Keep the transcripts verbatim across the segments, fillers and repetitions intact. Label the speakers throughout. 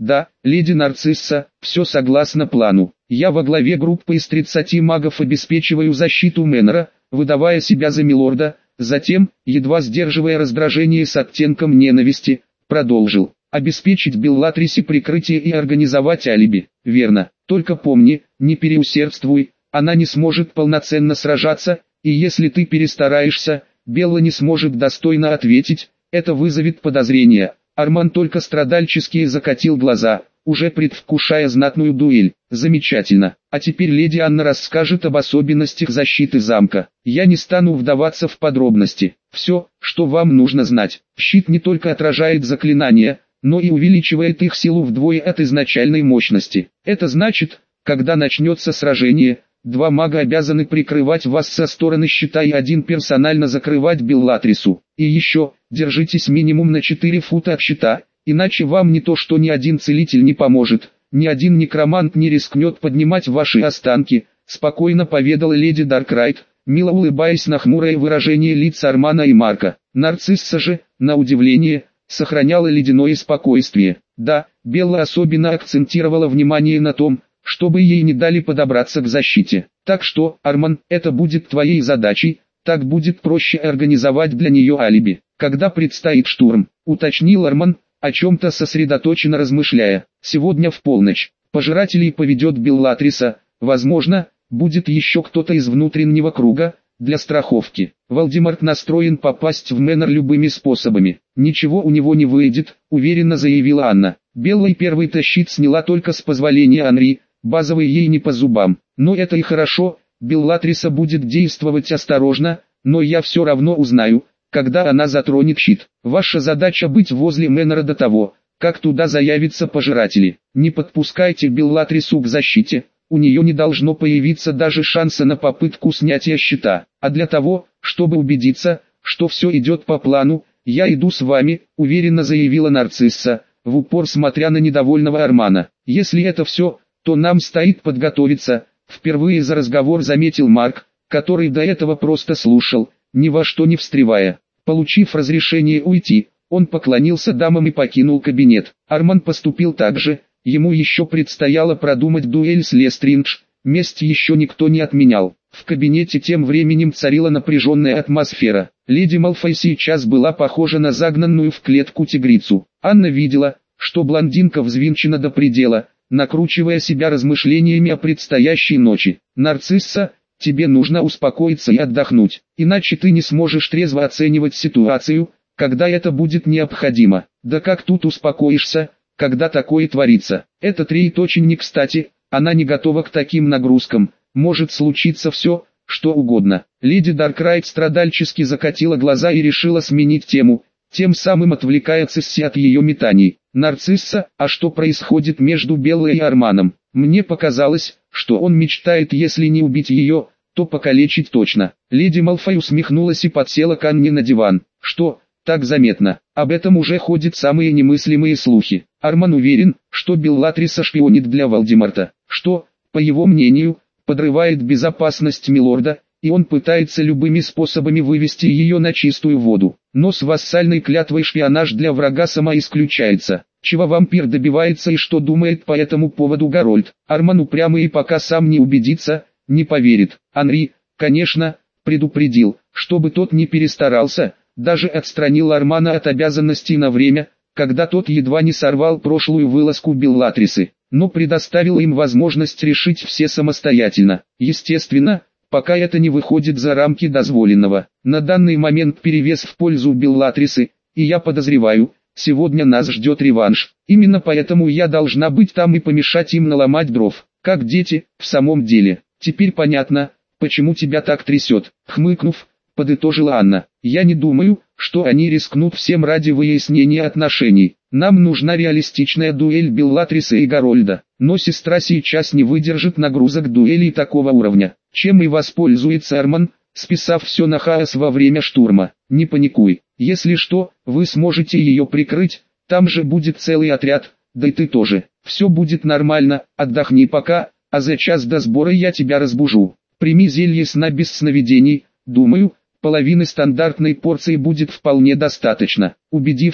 Speaker 1: Да, леди Нарцисса, все согласно плану. Я во главе группы из тридцати магов обеспечиваю защиту Мэннера, выдавая себя за милорда, затем, едва сдерживая раздражение с оттенком ненависти, продолжил. Обеспечить Беллатрисе прикрытие и организовать алиби. Верно, только помни, не переусердствуй, она не сможет полноценно сражаться, и если ты перестараешься, Белла не сможет достойно ответить, это вызовет подозрения. Арман только страдальчески закатил глаза, уже предвкушая знатную дуэль. Замечательно. А теперь леди Анна расскажет об особенностях защиты замка. Я не стану вдаваться в подробности. Все, что вам нужно знать. Щит не только отражает заклинания, но и увеличивает их силу вдвое от изначальной мощности. Это значит, когда начнется сражение, два мага обязаны прикрывать вас со стороны щита и один персонально закрывать Беллатрису. И еще, держитесь минимум на четыре фута от щита, иначе вам не то что ни один целитель не поможет, ни один некромант не рискнет поднимать ваши останки, спокойно поведала леди Даркрайт, мило улыбаясь на хмурое выражение лиц Армана и Марка. Нарцисса же, на удивление, сохраняла ледяное спокойствие. Да, Белла особенно акцентировала внимание на том, чтобы ей не дали подобраться к защите. Так что, Арман, это будет твоей задачей, так будет проще организовать для нее алиби. Когда предстоит штурм, уточнил Арман, о чем-то сосредоточенно размышляя. Сегодня в полночь. Пожирателей поведет Беллатриса, возможно, будет еще кто-то из внутреннего круга, для страховки. Валдемарт настроен попасть в Мэннер любыми способами. Ничего у него не выйдет, уверенно заявила Анна. Беллой первый-то щит сняла только с позволения Анри, базовый ей не по зубам. Но это и хорошо, Беллатриса будет действовать осторожно, но я все равно узнаю, когда она затронет щит. Ваша задача быть возле Мэннера до того, как туда заявятся пожиратели. Не подпускайте Беллатрису к защите, у нее не должно появиться даже шанса на попытку снятия щита. А для того, чтобы убедиться, что все идет по плану, я иду с вами, уверенно заявила Нарцисса, в упор смотря на недовольного Армана. Если это все, то нам стоит подготовиться, впервые за разговор заметил Марк, который до этого просто слушал, ни во что не встревая. Получив разрешение уйти, он поклонился дамам и покинул кабинет. Арман поступил так же, ему еще предстояло продумать дуэль с Лестриндж, месть еще никто не отменял. В кабинете тем временем царила напряженная атмосфера. Леди Малфой сейчас была похожа на загнанную в клетку тигрицу. Анна видела, что блондинка взвинчена до предела, накручивая себя размышлениями о предстоящей ночи. «Нарцисса, тебе нужно успокоиться и отдохнуть, иначе ты не сможешь трезво оценивать ситуацию, когда это будет необходимо. Да как тут успокоишься, когда такое творится? Этот рейд очень не кстати, она не готова к таким нагрузкам, может случиться все, что угодно». Леди Даркрайт страдальчески закатила глаза и решила сменить тему, тем самым отвлекая Цисси от ее метаний. «Нарцисса, а что происходит между Беллой и Арманом? Мне показалось, что он мечтает, если не убить ее, то покалечить точно». Леди Малфой усмехнулась и подсела к Анне на диван. «Что, так заметно? Об этом уже ходят самые немыслимые слухи. Арман уверен, что Беллатриса шпионит для Валдемарта, что, по его мнению, подрывает безопасность милорда, и он пытается любыми способами вывести ее на чистую воду. Но с вассальной клятвой шпионаж для врага самоисключается. Чего вампир добивается и что думает по этому поводу Гарольд? Арман упрямый и пока сам не убедится, не поверит. Анри, конечно, предупредил, чтобы тот не перестарался, даже отстранил Армана от обязанностей на время, когда тот едва не сорвал прошлую вылазку Беллатрисы, но предоставил им возможность решить все самостоятельно. Естественно, пока это не выходит за рамки дозволенного. На данный момент перевес в пользу Беллатрисы, и я подозреваю, сегодня нас ждет реванш. Именно поэтому я должна быть там и помешать им наломать дров, как дети, в самом деле. Теперь понятно, почему тебя так трясет. Хмыкнув, подытожила Анна. Я не думаю, что они рискнут всем ради выяснения отношений. Нам нужна реалистичная дуэль Беллатрисы и Гарольда. Но сестра сейчас не выдержит нагрузок дуэлей такого уровня. Чем и воспользуется Арман, списав все на хаос во время штурма. Не паникуй. Если что, вы сможете ее прикрыть, там же будет целый отряд, да и ты тоже. Все будет нормально, отдохни пока, а за час до сбора я тебя разбужу. Прими зелье сна без сновидений, думаю, половины стандартной порции будет вполне достаточно. Убедившись,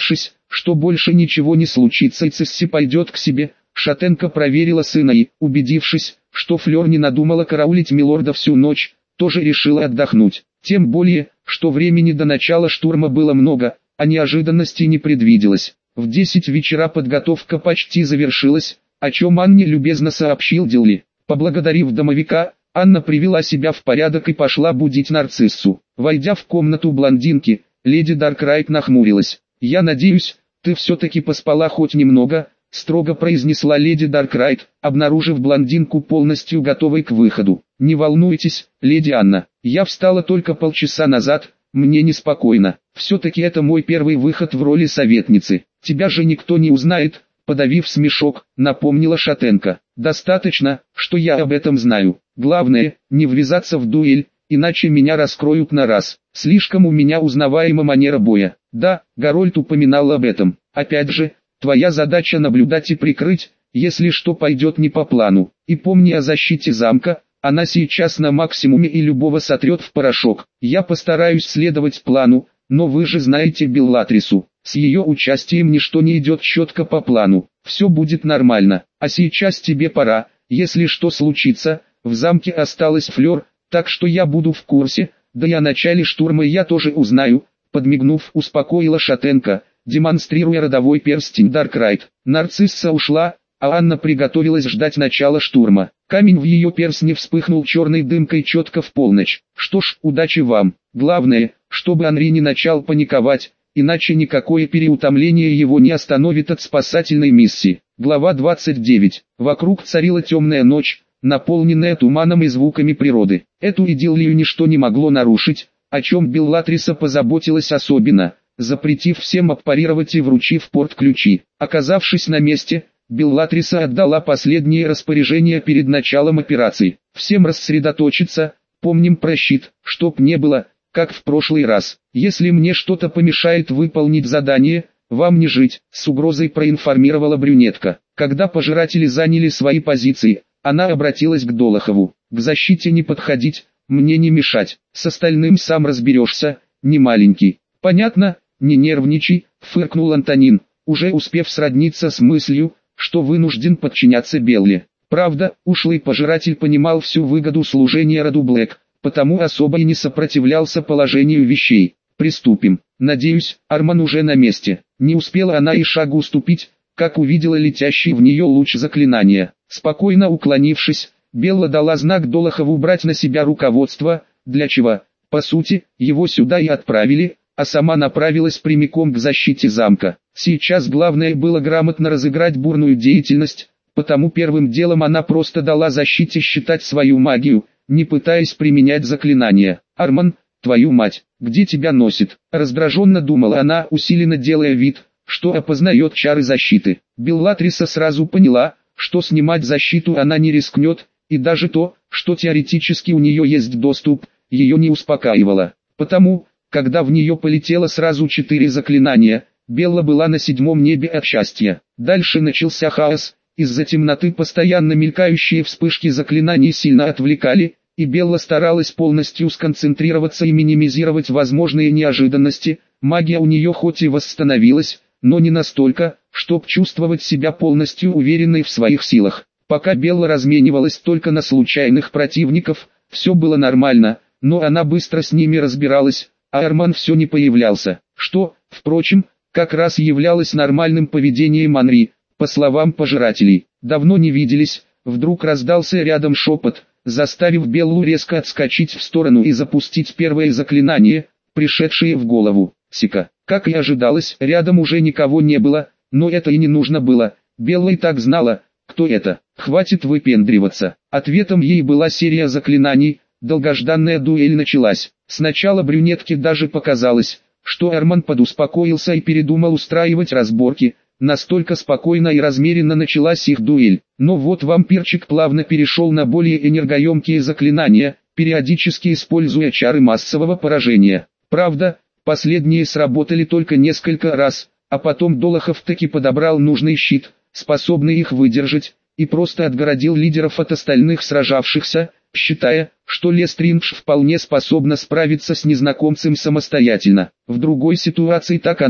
Speaker 1: что больше ничего не случится и Цисси пойдет к себе. Шатенка проверила сына и, убедившись, что Флёр не надумала караулить милорда всю ночь, тоже решила отдохнуть. Тем более, что времени до начала штурма было много, а неожиданностей не предвиделось. В десять вечера подготовка почти завершилась, о чем Анне любезно сообщил Дилли. Поблагодарив домовика, Анна привела себя в порядок и пошла будить нарциссу. Войдя в комнату блондинки, леди Даркрайт нахмурилась. «Я надеюсь, ты все-таки поспала хоть немного», — строго произнесла леди Даркрайт, обнаружив блондинку полностью готовой к выходу. «Не волнуйтесь, леди Анна, я встала только полчаса назад, мне неспокойно. Все-таки это мой первый выход в роли советницы. Тебя же никто не узнает», — подавив смешок, напомнила Шатенка. «Достаточно, что я об этом знаю. Главное, не ввязаться в дуэль, иначе меня раскроют на раз. Слишком у меня узнаваема манера боя». «Да, Гарольд упоминал об этом. Опять же, твоя задача наблюдать и прикрыть, если что пойдет не по плану. И помни о защите замка, она сейчас на максимуме и любого сотрет в порошок. Я постараюсь следовать плану, но вы же знаете Беллатрису. С ее участием ничто не идет четко по плану. Все будет нормально. А сейчас тебе пора, если что случится, в замке осталась Флёр, так что я буду в курсе, да и о начале штурма я тоже узнаю», — подмигнув, успокоила Шатенка, демонстрируя родовой перстень Даркрайт. Нарцисса ушла, а Анна приготовилась ждать начала штурма. Камень в ее перстне вспыхнул черной дымкой четко в полночь. «Что ж, удачи вам. Главное, чтобы Анри не начал паниковать, иначе никакое переутомление его не остановит от спасательной миссии». Глава двадцать девять. Вокруг царила темная ночь, наполненная туманом и звуками природы. Эту идиллию ничто не могло нарушить, о чем Беллатриса позаботилась особенно, запретив всем аппарировать и вручив порт-ключи. Оказавшись на месте, Беллатриса отдала последние распоряжения перед началом операции. «Всем рассредоточиться, помним про щит, чтоб не было, как в прошлый раз. Если мне что-то помешает выполнить задание, вам не жить», — с угрозой проинформировала брюнетка. Когда пожиратели заняли свои позиции, она обратилась к Долохову. «К защите не подходить, мне не мешать, с остальным сам разберешься, не маленький». «Понятно, не нервничай», — фыркнул Антонин, уже успев сродниться с мыслью, что вынужден подчиняться Белле. Правда, ушлый пожиратель понимал всю выгоду служения роду Блэк, потому особо и не сопротивлялся положению вещей. «Приступим. Надеюсь, Арман уже на месте». Не успела она и шагу уступить, как увидела летящий в нее луч заклинания. Спокойно уклонившись, Белла дала знак Долохову брать на себя руководство, для чего, по сути, его сюда и отправили, а сама направилась прямиком к защите замка. Сейчас главное было грамотно разыграть бурную деятельность, потому первым делом она просто дала защите считать свою магию, не пытаясь применять заклинания. «Арман, твою мать, где тебя носит?» Раздраженно думала она, усиленно делая вид, что опознает чары защиты. Беллатриса сразу поняла, что снимать защиту она не рискнет, и даже то, что теоретически у нее есть доступ, ее не успокаивало. Потому, когда в нее полетело сразу четыре заклинания, Белла была на седьмом небе от счастья. Дальше начался хаос, из-за темноты постоянно мелькающие вспышки заклинаний сильно отвлекали, и Белла старалась полностью сконцентрироваться и минимизировать возможные неожиданности. Магия у нее хоть и восстановилась, но не настолько, чтоб чувствовать себя полностью уверенной в своих силах. Пока Белла разменивалась только на случайных противников, все было нормально, но она быстро с ними разбиралась, а Арман все не появлялся, что, впрочем, как раз являлось нормальным поведением Анри. По словам пожирателей, давно не виделись, вдруг раздался рядом шепот, заставив Беллу резко отскочить в сторону и запустить первое заклинание, пришедшее в голову. Сика. Как и ожидалось, рядом уже никого не было, но это и не нужно было, Белла и так знала, кто это. «Хватит выпендриваться». Ответом ей была серия заклинаний, долгожданная дуэль началась. Сначала брюнетке даже показалось, что Арман подуспокоился и передумал устраивать разборки, настолько спокойно и размеренно началась их дуэль. Но вот вампирчик плавно перешел на более энергоемкие заклинания, периодически используя чары массового поражения. Правда, последние сработали только несколько раз, а потом Долохов таки подобрал нужный щит, способный их выдержать, и просто отгородил лидеров от остальных сражавшихся, считая, что Лестриндж вполне способна справиться с незнакомцем самостоятельно. В другой ситуации так оно,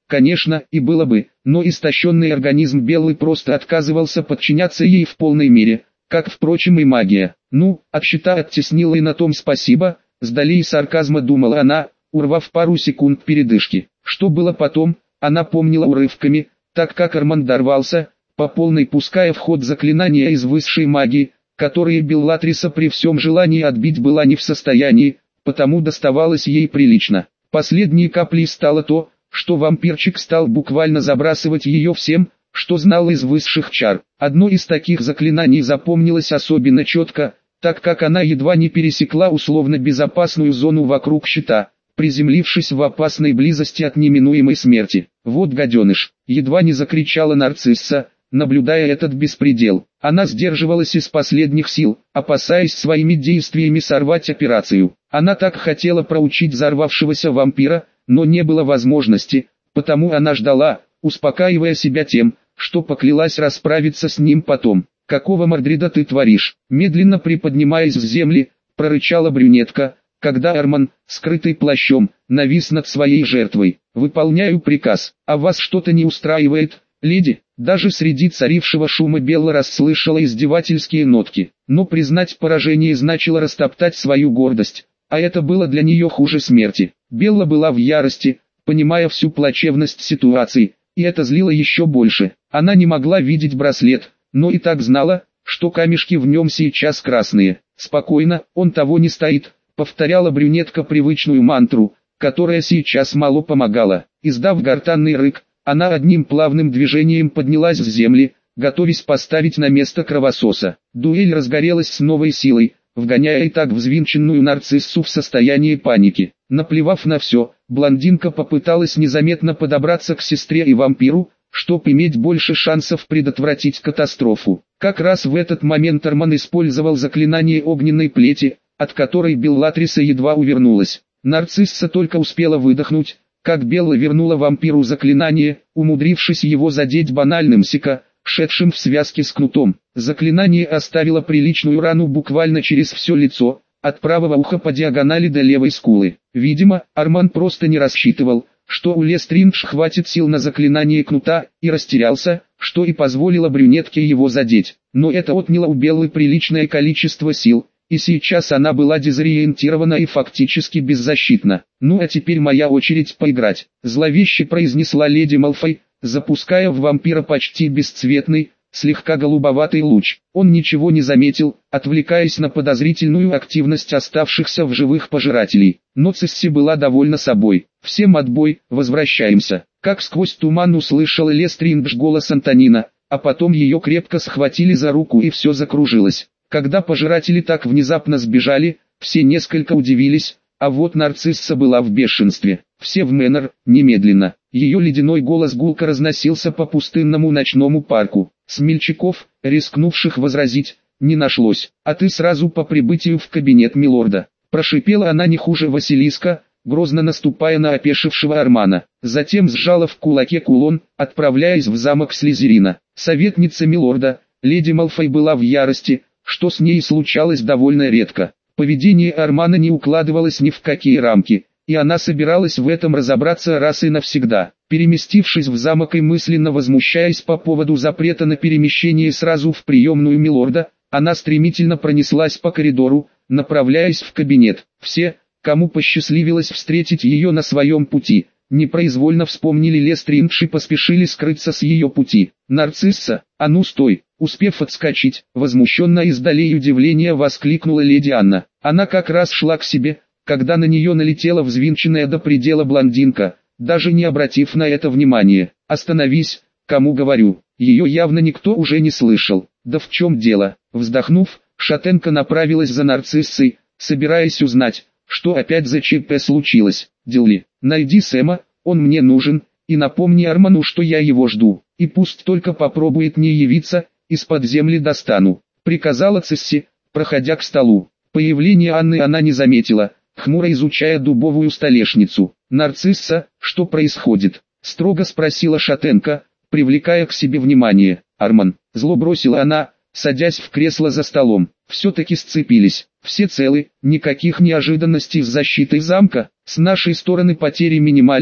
Speaker 1: Конечно, и было бы, но истощенный организм Беллы просто отказывался подчиняться ей в полной мере, как, впрочем, и магия. Ну, от щита оттеснила и на том спасибо, с долей сарказма думала она, урвав пару секунд передышки. Что было потом, она помнила урывками, так как Арман дорвался, по полной пуская в ход заклинания из высшей магии, которые Беллатриса при всем желании отбить была не в состоянии, потому доставалось ей прилично. Последней каплей стало то, что вампирчик стал буквально забрасывать ее всем, что знал из высших чар. Одно из таких заклинаний запомнилось особенно четко, так как она едва не пересекла условно безопасную зону вокруг щита, приземлившись в опасной близости от неминуемой смерти. «Вот гаденыш!» — едва не закричала нарцисса, наблюдая этот беспредел. Она сдерживалась из последних сил, опасаясь своими действиями сорвать операцию. Она так хотела проучить взорвавшегося вампира, но не было возможности, потому она ждала, успокаивая себя тем, что поклялась расправиться с ним потом. «Какого мордрида ты творишь?» Медленно приподнимаясь с земли, прорычала брюнетка, когда Арман, скрытый плащом, навис над своей жертвой. «Выполняю приказ. А вас что-то не устраивает, леди?» Даже среди царившего шума Белла расслышала издевательские нотки. Но признать поражение значило растоптать свою гордость, а это было для нее хуже смерти. Белла была в ярости, понимая всю плачевность ситуации, и это злило еще больше. Она не могла видеть браслет, но и так знала, что камешки в нем сейчас красные. «Спокойно, он того не стоит», — повторяла брюнетка привычную мантру, которая сейчас мало помогала. Издав гортанный рык, она одним плавным движением поднялась с земли, готовясь поставить на место кровососа. Дуэль разгорелась с новой силой, вгоняя и так взвинченную нарциссу в состояние паники. Наплевав на все, блондинка попыталась незаметно подобраться к сестре и вампиру, чтобы иметь больше шансов предотвратить катастрофу. Как раз в этот момент Арман использовал заклинание огненной плети, от которой Беллатриса едва увернулась. Нарцисса только успела выдохнуть, как Белла вернула вампиру заклинание, умудрившись его задеть банальным сика, шедшим в связке с кнутом. Заклинание оставило приличную рану буквально через все лицо, от правого уха по диагонали до левой скулы. Видимо, Арман просто не рассчитывал, что у Лестриндж хватит сил на заклинание кнута, и растерялся, что и позволило брюнетке его задеть. Но это отняло у Беллы приличное количество сил, и сейчас она была дезориентирована и фактически беззащитна. «Ну а теперь моя очередь поиграть», — зловеще произнесла леди Малфой, запуская в вампира почти бесцветный, слегка голубоватый луч. Он ничего не заметил, отвлекаясь на подозрительную активность оставшихся в живых пожирателей. Но Цесси была довольна собой. «Всем отбой, возвращаемся». Как сквозь туман услышала Лестриндж голос Антонина, а потом ее крепко схватили за руку и все закружилось. Когда пожиратели так внезапно сбежали, все несколько удивились, а вот нарцисса была в бешенстве. «Все в Мэннер, немедленно». Ее ледяной голос гулко разносился по пустынному ночному парку. Смельчаков, рискнувших возразить, не нашлось. «А ты сразу по прибытию в кабинет милорда», — прошипела она не хуже Василиска, грозно наступая на опешившего Армана. Затем сжала в кулаке кулон, отправляясь в замок Слизерина. Советница милорда, леди Малфой, была в ярости, что с ней случалось довольно редко. Поведение Армана не укладывалось ни в какие рамки, и она собиралась в этом разобраться раз и навсегда. Переместившись в замок и мысленно возмущаясь по поводу запрета на перемещение сразу в приемную милорда, она стремительно пронеслась по коридору, направляясь в кабинет. Все, кому посчастливилось встретить ее на своем пути, непроизвольно вспомнили Лестриндж и поспешили скрыться с ее пути. «Нарцисса, а ну стой!» Успев отскочить, возмущенно и с долей удивления воскликнула леди Анна. Она как раз шла к себе, когда на нее налетела взвинченная до предела блондинка, даже не обратив на это внимания. «Остановись, кому говорю». Ее явно никто уже не слышал. «Да в чем дело?» Вздохнув, шатенка направилась за нарциссой, собираясь узнать, что опять за ЧП случилось. «Дилли, найди Сэма, он мне нужен, и напомни Арману, что я его жду, и пусть только попробует не явиться, из-под земли достану», — приказала Цесси, проходя к столу. Появление Анны она не заметила, хмуро изучая дубовую столешницу. «Нарцисса, что происходит?» — строго спросила шатенка, привлекая к себе внимание. «Арман», — зло бросила она, садясь в кресло за столом. «Все-таки сцепились. Все целы, никаких неожиданностей с защитой замка. С нашей стороны потери минимальны,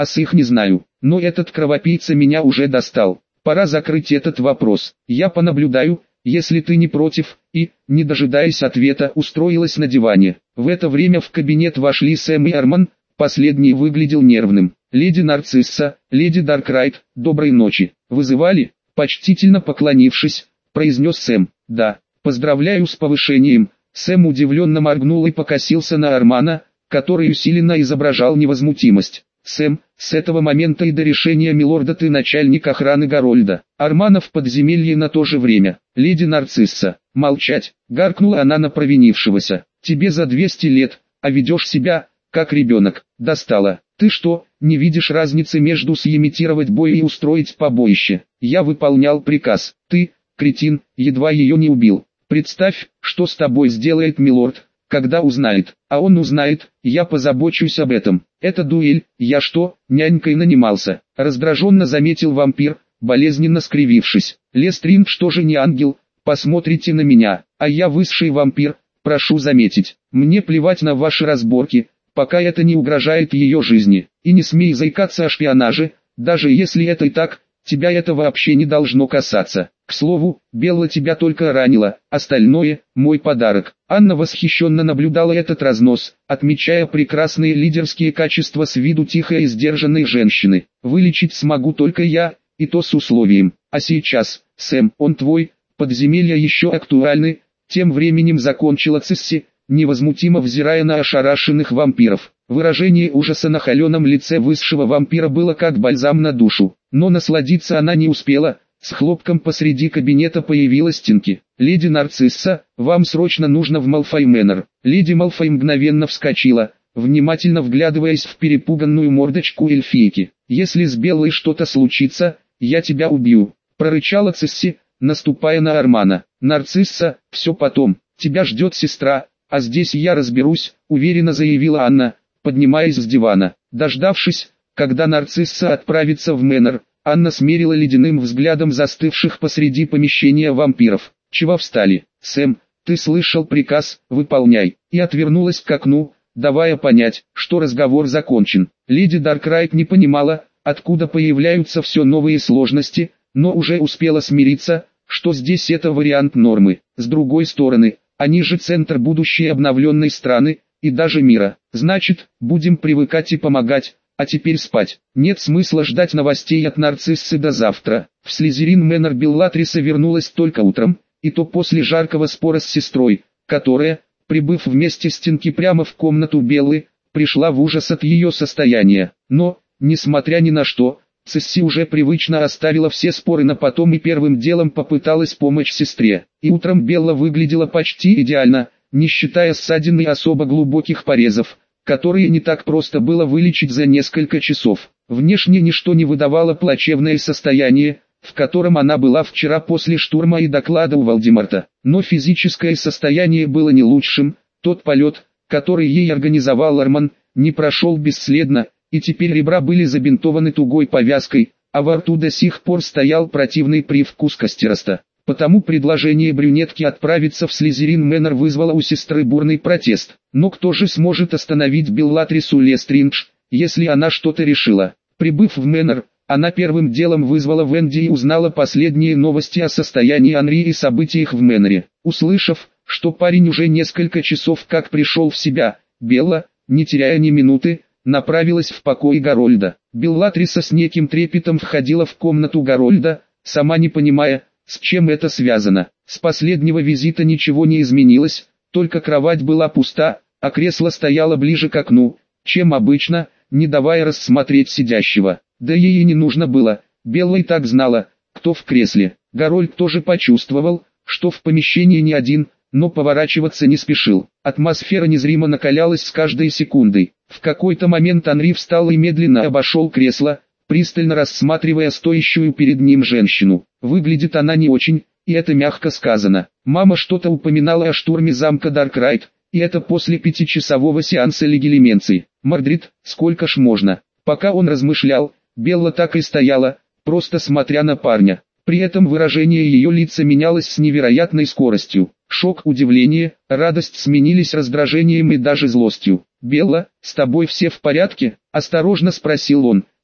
Speaker 1: а с их не знаю. Но этот кровопийца меня уже достал. Пора закрыть этот вопрос. Я понаблюдаю, если ты не против, и, не дожидаясь ответа, устроилась на диване. В это время в кабинет вошли Сэм и Арман, последний выглядел нервным. «Леди Нарцисса, леди Даркрайт, доброй ночи. Вызывали?» Почтительно поклонившись, произнес Сэм. «Да, поздравляю с повышением». Сэм удивленно моргнул и покосился на Армана, который усиленно изображал невозмутимость. «Сэм, с этого момента и до решения милорда ты начальник охраны Гарольда. Армана в подземелье на то же время. Леди Нарцисса, молчать!» — гаркнула она на провинившегося. «Тебе за двести лет, а ведешь себя, как ребенок. Достала. Ты что, не видишь разницы между сымитировать бой и устроить побоище? Я выполнял приказ. Ты, кретин, едва ее не убил. Представь, что с тобой сделает милорд, когда узнает. А он узнает, я позабочусь об этом. Это дуэль, я что, нянькой нанимался?» Раздраженно заметил вампир, болезненно скривившись. «Лестрин, что же не ангел? Посмотрите на меня, а я высший вампир, прошу заметить. Мне плевать на ваши разборки, пока это не угрожает ее жизни. И не смей заикаться о шпионаже, даже если это и так, тебя это вообще не должно касаться. К слову, Белла тебя только ранила, остальное – мой подарок». Анна восхищенно наблюдала этот разнос, отмечая прекрасные лидерские качества с виду тихой и сдержанной женщины. «Вылечить смогу только я, и то с условием. А сейчас, Сэм, он твой, подземелья еще актуальны». Тем временем закончила Цисси, невозмутимо взирая на ошарашенных вампиров. Выражение ужаса на холеном лице высшего вампира было как бальзам на душу, но насладиться она не успела. С хлопком посреди кабинета появилась Тинки. «Леди Нарцисса, вам срочно нужно в Малфой Мэннер». Леди Малфой мгновенно вскочила, внимательно вглядываясь в перепуганную мордочку эльфийки. «Если с Беллой что-то случится, я тебя убью», — прорычала Цисси, наступая на Армана. «Нарцисса, все потом, тебя ждет сестра, а здесь я разберусь», — уверенно заявила Анна, поднимаясь с дивана. Дождавшись, когда Нарцисса отправится в Мэннер, Анна смерила ледяным взглядом застывших посреди помещения вампиров. «Чего встали? Сэм, ты слышал приказ, выполняй», и отвернулась к окну, давая понять, что разговор закончен. Леди Даркрайт не понимала, откуда появляются все новые сложности, но уже успела смириться, что здесь это вариант нормы. С другой стороны, они же центр будущей обновленной страны, и даже мира. Значит, будем привыкать и помогать. А теперь спать. Нет смысла ждать новостей от Нарциссы до завтра. В Слизерин Мэннер Беллатриса вернулась только утром, и то после жаркого спора с сестрой, которая, прибыв вместе с Тинки прямо в комнату Беллы, пришла в ужас от ее состояния. Но, несмотря ни на что, Цисси уже привычно оставила все споры на потом и первым делом попыталась помочь сестре. И утром Белла выглядела почти идеально, не считая ссадин и особо глубоких порезов, которые не так просто было вылечить за несколько часов. Внешне ничто не выдавало плачевное состояние, в котором она была вчера после штурма и доклада у Вальдемарта. Но физическое состояние было не лучшим. Тот полет, который ей организовал Арман, не прошел бесследно, и теперь ребра были забинтованы тугой повязкой, а во рту до сих пор стоял противный привкус костероста. Потому предложение брюнетки отправиться в Слизерин Мэннер вызвало у сестры бурный протест. Но кто же сможет остановить Беллатрису Лестриндж, если она что-то решила? Прибыв в Мэннер, она первым делом вызвала Венди и узнала последние новости о состоянии Анри и событиях в Мэннере. Услышав, что парень уже несколько часов как пришел в себя, Белла, не теряя ни минуты, направилась в покой Гарольда. Беллатриса с неким трепетом входила в комнату Гарольда, сама не понимая, с чем это связано. С последнего визита ничего не изменилось, только кровать была пуста, а кресло стояло ближе к окну, чем обычно, не давая рассмотреть сидящего. Да ей и не нужно было, Белла и так знала, кто в кресле. Гарольд тоже почувствовал, что в помещении не один, но поворачиваться не спешил. Атмосфера незримо накалялась с каждой секундой. В какой-то момент Анри встал и медленно обошел кресло, пристально рассматривая стоящую перед ним женщину. Выглядит она не очень, и это мягко сказано. Мама что-то упоминала о штурме замка Даркрайт, и это после пятичасового сеанса легилименции. Мордрид, сколько ж можно? Пока он размышлял, Белла так и стояла, просто смотря на парня. При этом выражение ее лица менялось с невероятной скоростью. Шок, удивление, радость сменились раздражением и даже злостью. «Белла, с тобой все в порядке?» – осторожно спросил он,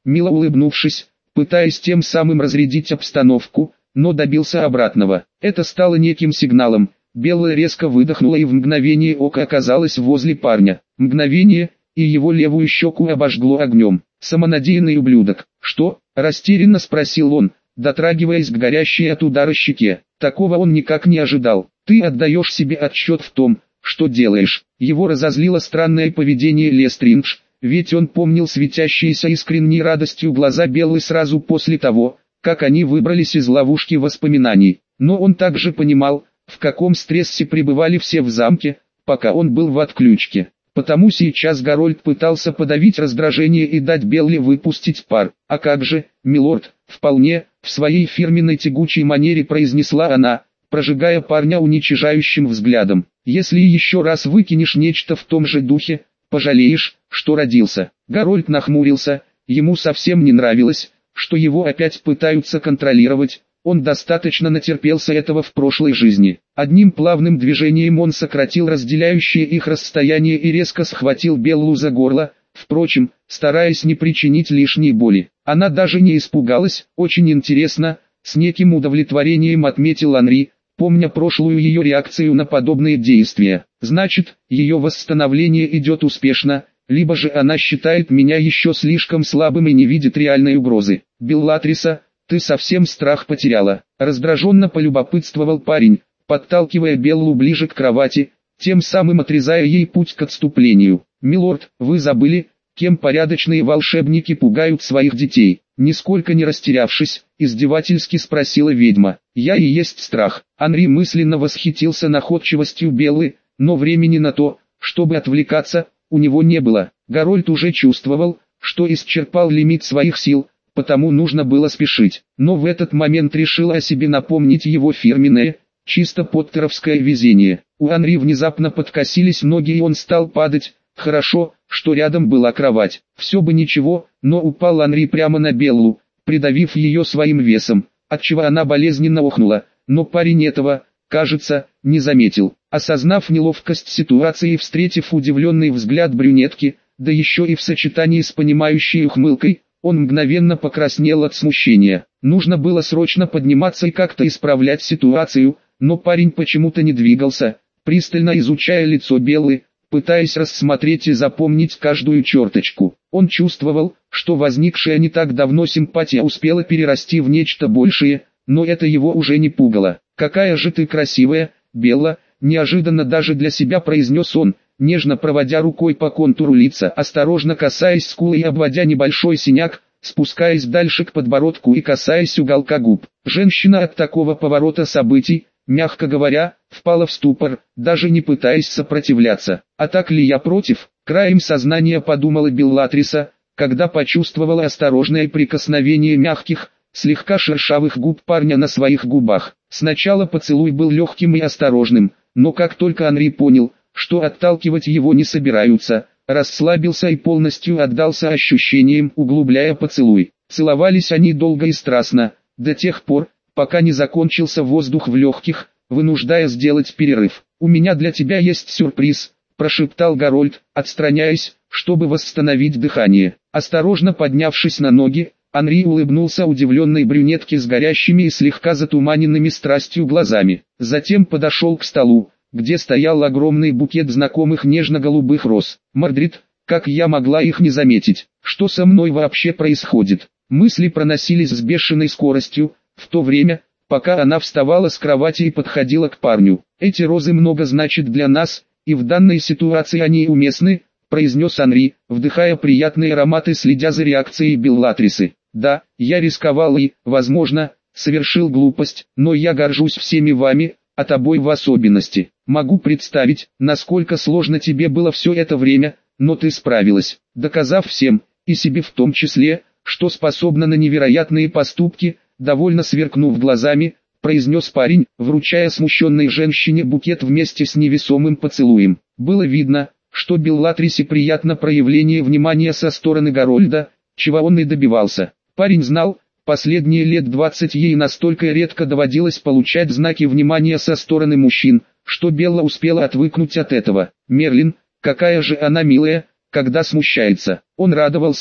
Speaker 1: мило улыбнувшись, пытаясь тем самым разрядить обстановку, но добился обратного. Это стало неким сигналом. Белла резко выдохнула и в мгновение ока оказалась возле парня. Мгновение, и его левую щеку обожгло огнем. «Самонадеянный ублюдок». «Что?» – растерянно спросил он, дотрагиваясь к горящей от удара щеке. Такого он никак не ожидал. «Ты отдаешь себе отчет в том, что делаешь». Его разозлило странное поведение Лестриндж, ведь он помнил светящиеся искренней радостью глаза Беллы сразу после того, как они выбрались из ловушки воспоминаний. Но он также понимал, в каком стрессе пребывали все в замке, пока он был в отключке. Потому сейчас Гарольд пытался подавить раздражение и дать Белле выпустить пар. «А как же, милорд?» «Вполне», — в своей фирменной тягучей манере произнесла она, прожигая парня уничижающим взглядом. «Если еще раз выкинешь нечто в том же духе, пожалеешь, что родился». Гарольд нахмурился, ему совсем не нравилось, что его опять пытаются контролировать. Он достаточно натерпелся этого в прошлой жизни. Одним плавным движением он сократил разделяющее их расстояние и резко схватил Беллу за горло, впрочем, стараясь не причинить лишней боли. Она даже не испугалась. «Очень интересно», — с неким удовлетворением отметил Анри, помня прошлую ее реакцию на подобные действия. «Значит, ее восстановление идет успешно, либо же она считает меня еще слишком слабым и не видит реальной угрозы». «Беллатриса, ты совсем страх потеряла», — раздраженно полюбопытствовал парень, подталкивая Беллу ближе к кровати, тем самым отрезая ей путь к отступлению. «Милорд, вы забыли, кем порядочные волшебники пугают своих детей?» Нисколько не растерявшись, издевательски спросила ведьма. «Я и есть страх». Анри мысленно восхитился находчивостью Беллы, но времени на то, чтобы отвлекаться, у него не было. Гарольд уже чувствовал, что исчерпал лимит своих сил, потому нужно было спешить. Но в этот момент решила о себе напомнить его фирменное, чисто поттеровское везение. У Анри внезапно подкосились ноги и он стал падать. Хорошо, что рядом была кровать. Все бы ничего, но упал Анри прямо на Беллу, придавив ее своим весом, отчего она болезненно охнула, но парень этого, кажется, не заметил. Осознав неловкость ситуации и встретив удивленный взгляд брюнетки, да еще и в сочетании с понимающей ухмылкой, он мгновенно покраснел от смущения. Нужно было срочно подниматься и как-то исправлять ситуацию, но парень почему-то не двигался, пристально изучая лицо Беллы, пытаясь рассмотреть и запомнить каждую черточку. Он чувствовал, что возникшая не так давно симпатия успела перерасти в нечто большее, но это его уже не пугало. «Какая же ты красивая, Белла!» – неожиданно даже для себя произнес он, нежно проводя рукой по контуру лица, осторожно касаясь скулы и обводя небольшой синяк, спускаясь дальше к подбородку и касаясь уголка губ. Женщина от такого поворота событий, мягко говоря, впала в ступор, даже не пытаясь сопротивляться. «А так ли я против?» — краем сознания подумала Беллатриса, когда почувствовала осторожное прикосновение мягких, слегка шершавых губ парня на своих губах. Сначала поцелуй был легким и осторожным, но как только Анри понял, что отталкивать его не собираются, расслабился и полностью отдался ощущениям, углубляя поцелуй. Целовались они долго и страстно, до тех пор, пока не закончился воздух в легких, вынуждая сделать перерыв. «У меня для тебя есть сюрприз», – прошептал Гарольд, отстраняясь, чтобы восстановить дыхание. Осторожно поднявшись на ноги, Анри улыбнулся удивленной брюнетке с горящими и слегка затуманенными страстью глазами. Затем подошел к столу, где стоял огромный букет знакомых нежно-голубых роз. «Мардрид, как я могла их не заметить? Что со мной вообще происходит?» Мысли проносились с бешеной скоростью, в то время, пока она вставала с кровати и подходила к парню. «Эти розы много значат для нас, и в данной ситуации они уместны», — произнес Анри, вдыхая приятные ароматы, следя за реакцией Беллатрисы. «Да, я рисковал и, возможно, совершил глупость, но я горжусь всеми вами, а тобой в особенности. Могу представить, насколько сложно тебе было все это время, но ты справилась, доказав всем, и себе в том числе, что способна на невероятные поступки», довольно сверкнув глазами, произнес парень, вручая смущенной женщине букет вместе с невесомым поцелуем. Было видно, что Беллатрисе приятно проявление внимания со стороны Гарольда, чего он и добивался. Парень знал, последние лет двадцать ей настолько редко доводилось получать знаки внимания со стороны мужчин, что Белла успела отвыкнуть от этого. «Мерлин, какая же она милая, когда смущается». Он радовался,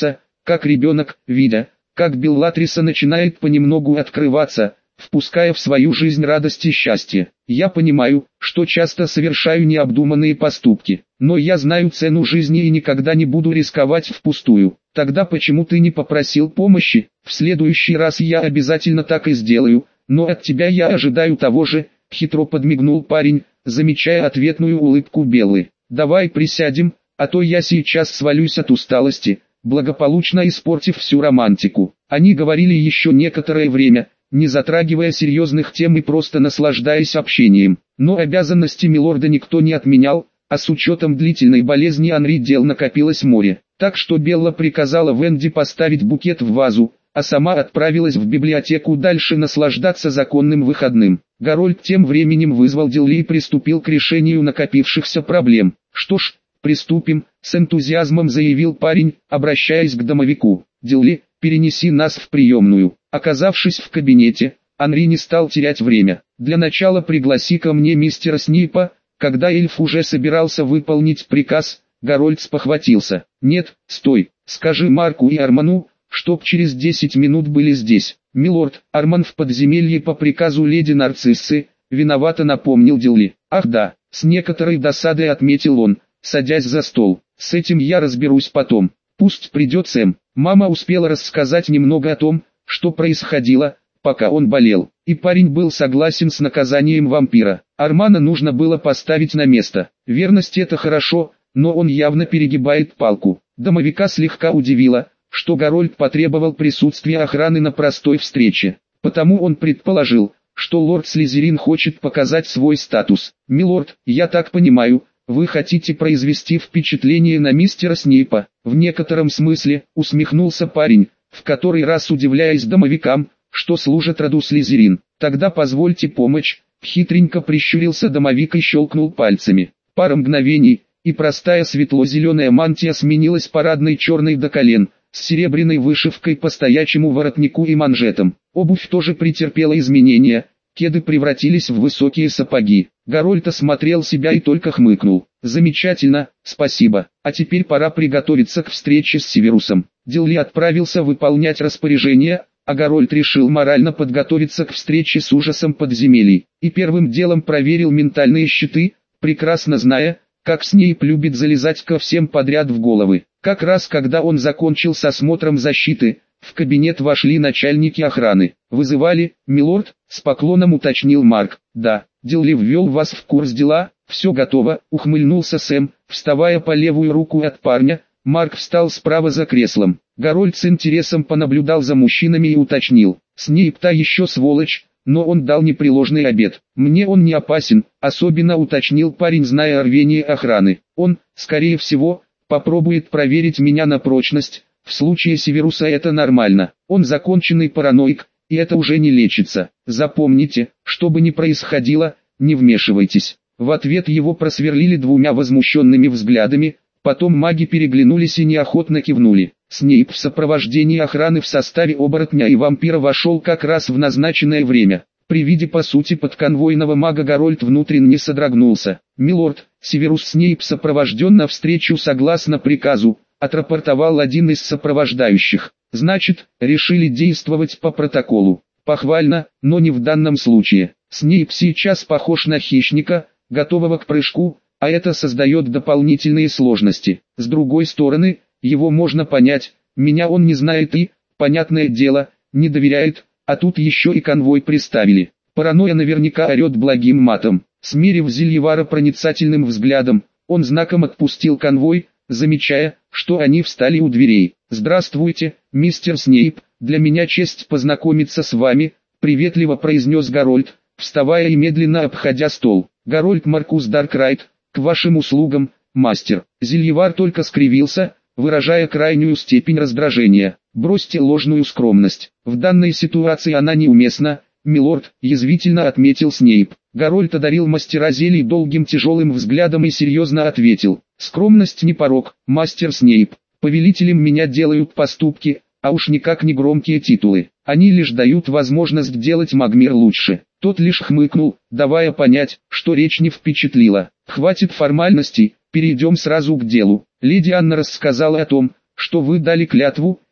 Speaker 1: как ребенок, видя, как Беллатриса начинает понемногу открываться, впуская в свою жизнь радость и счастье. Я понимаю, что часто совершаю необдуманные поступки, но я знаю цену жизни и никогда не буду рисковать впустую. Тогда почему ты не попросил помощи? В следующий раз я обязательно так и сделаю, но от тебя я ожидаю того же, хитро подмигнул парень, замечая ответную улыбку Беллы. Давай присядем, а то я сейчас свалюсь от усталости, благополучно испортив всю романтику. Они говорили еще некоторое время, не затрагивая серьезных тем и просто наслаждаясь общением. Но обязанности милорда никто не отменял, а с учетом длительной болезни Анри дел накопилось море. Так что Белла приказала Венди поставить букет в вазу, а сама отправилась в библиотеку дальше наслаждаться законным выходным. Гарольд тем временем вызвал Дилли и приступил к решению накопившихся проблем. «Что ж, приступим», — с энтузиазмом заявил парень, обращаясь к домовику. «Дилли, перенеси нас в приемную». Оказавшись в кабинете, Анри не стал терять время. «Для начала пригласи ко мне мистера Снейпа». Когда эльф уже собирался выполнить приказ, Гарольд спохватился. «Нет, стой, скажи Марку и Арману, чтоб через десять минут были здесь». «Милорд, Арман в подземелье по приказу леди Нарциссы», виновато напомнил Дилли. «Ах да», с некоторой досадой отметил он, садясь за стол. «С этим я разберусь потом. Пусть придет Сэм». Мама успела рассказать немного о том, что происходило, пока он болел, и парень был согласен с наказанием вампира. Армана нужно было поставить на место. Верность — это хорошо, но он явно перегибает палку. Домовика слегка удивило, что Гарольд потребовал присутствия охраны на простой встрече. Потому он предположил, что лорд Слизерин хочет показать свой статус. «Милорд, я так понимаю, вы хотите произвести впечатление на мистера Снейпа?» В некотором смысле, усмехнулся парень, в который раз удивляясь домовикам, что служит роду Слизерин. «Тогда позвольте помочь», — хитренько прищурился домовик и щелкнул пальцами. Пара мгновений, и простая светло-зеленая мантия сменилась парадной черной до колен, с серебряной вышивкой по стоячему воротнику и манжетам. Обувь тоже претерпела изменения, кеды превратились в высокие сапоги. Гарольд осмотрел себя и только хмыкнул. «Замечательно, спасибо. А теперь пора приготовиться к встрече с Северусом». Дилли отправился выполнять распоряжение, а Гарольд решил морально подготовиться к встрече с ужасом подземелий. И первым делом проверил ментальные щиты, прекрасно зная, как Снейп любит залезать ко всем подряд в головы. Как раз когда он закончил с осмотром защиты, в кабинет вошли начальники охраны. «Вызывали, милорд?» — с поклоном уточнил Марк. «Да, Дилли ввел вас в курс дела, все готово», — ухмыльнулся Сэм, вставая по левую руку от парня. Марк встал справа за креслом. Гарольд с интересом понаблюдал за мужчинами и уточнил. «Снейп-то еще сволочь, но он дал непреложный обет. Мне он не опасен», — особенно уточнил парень, зная о рвении охраны. «Он, скорее всего, попробует проверить меня на прочность. В случае Северуса это нормально. Он законченный параноик, и это уже не лечится. Запомните, что бы ни происходило, не вмешивайтесь». В ответ его просверлили двумя возмущенными взглядами, потом маги переглянулись и неохотно кивнули. Снейп в сопровождении охраны в составе оборотня и вампира вошел как раз в назначенное время. При виде по сути подконвойного мага Гарольд внутренне содрогнулся. «Милорд, Северус Снейп сопровожден на встречу согласно приказу», отрапортовал один из сопровождающих. «Значит, решили действовать по протоколу. Похвально, но не в данном случае. Снейп сейчас похож на хищника, готового к прыжку, а это создает дополнительные сложности. С другой стороны, его можно понять, меня он не знает и, понятное дело, не доверяет, а тут еще и конвой приставили. Паранойя наверняка орет благим матом». Смерив Зельевара проницательным взглядом, он знаком отпустил конвой, замечая, что они встали у дверей. «Здравствуйте, мистер Снейп, для меня честь познакомиться с вами», — приветливо произнес Гарольд, вставая и медленно обходя стол. «Гарольд Маркус Даркрайт, к вашим услугам, мастер». Зельевар только скривился, выражая крайнюю степень раздражения. «Бросьте ложную скромность. В данной ситуации она неуместна, милорд», — язвительно отметил Снейп. Гарольд одарил мастера зелий долгим тяжелым взглядом и серьезно ответил. «Скромность не порок, мастер Снейп. Повелителем меня делают поступки, а уж никак не громкие титулы. Они лишь дают возможность делать магмир лучше». Тот лишь хмыкнул, давая понять, что речь не впечатлила. «Хватит формальностей, перейдем сразу к делу. Леди Анна рассказала о том, что вы дали клятву,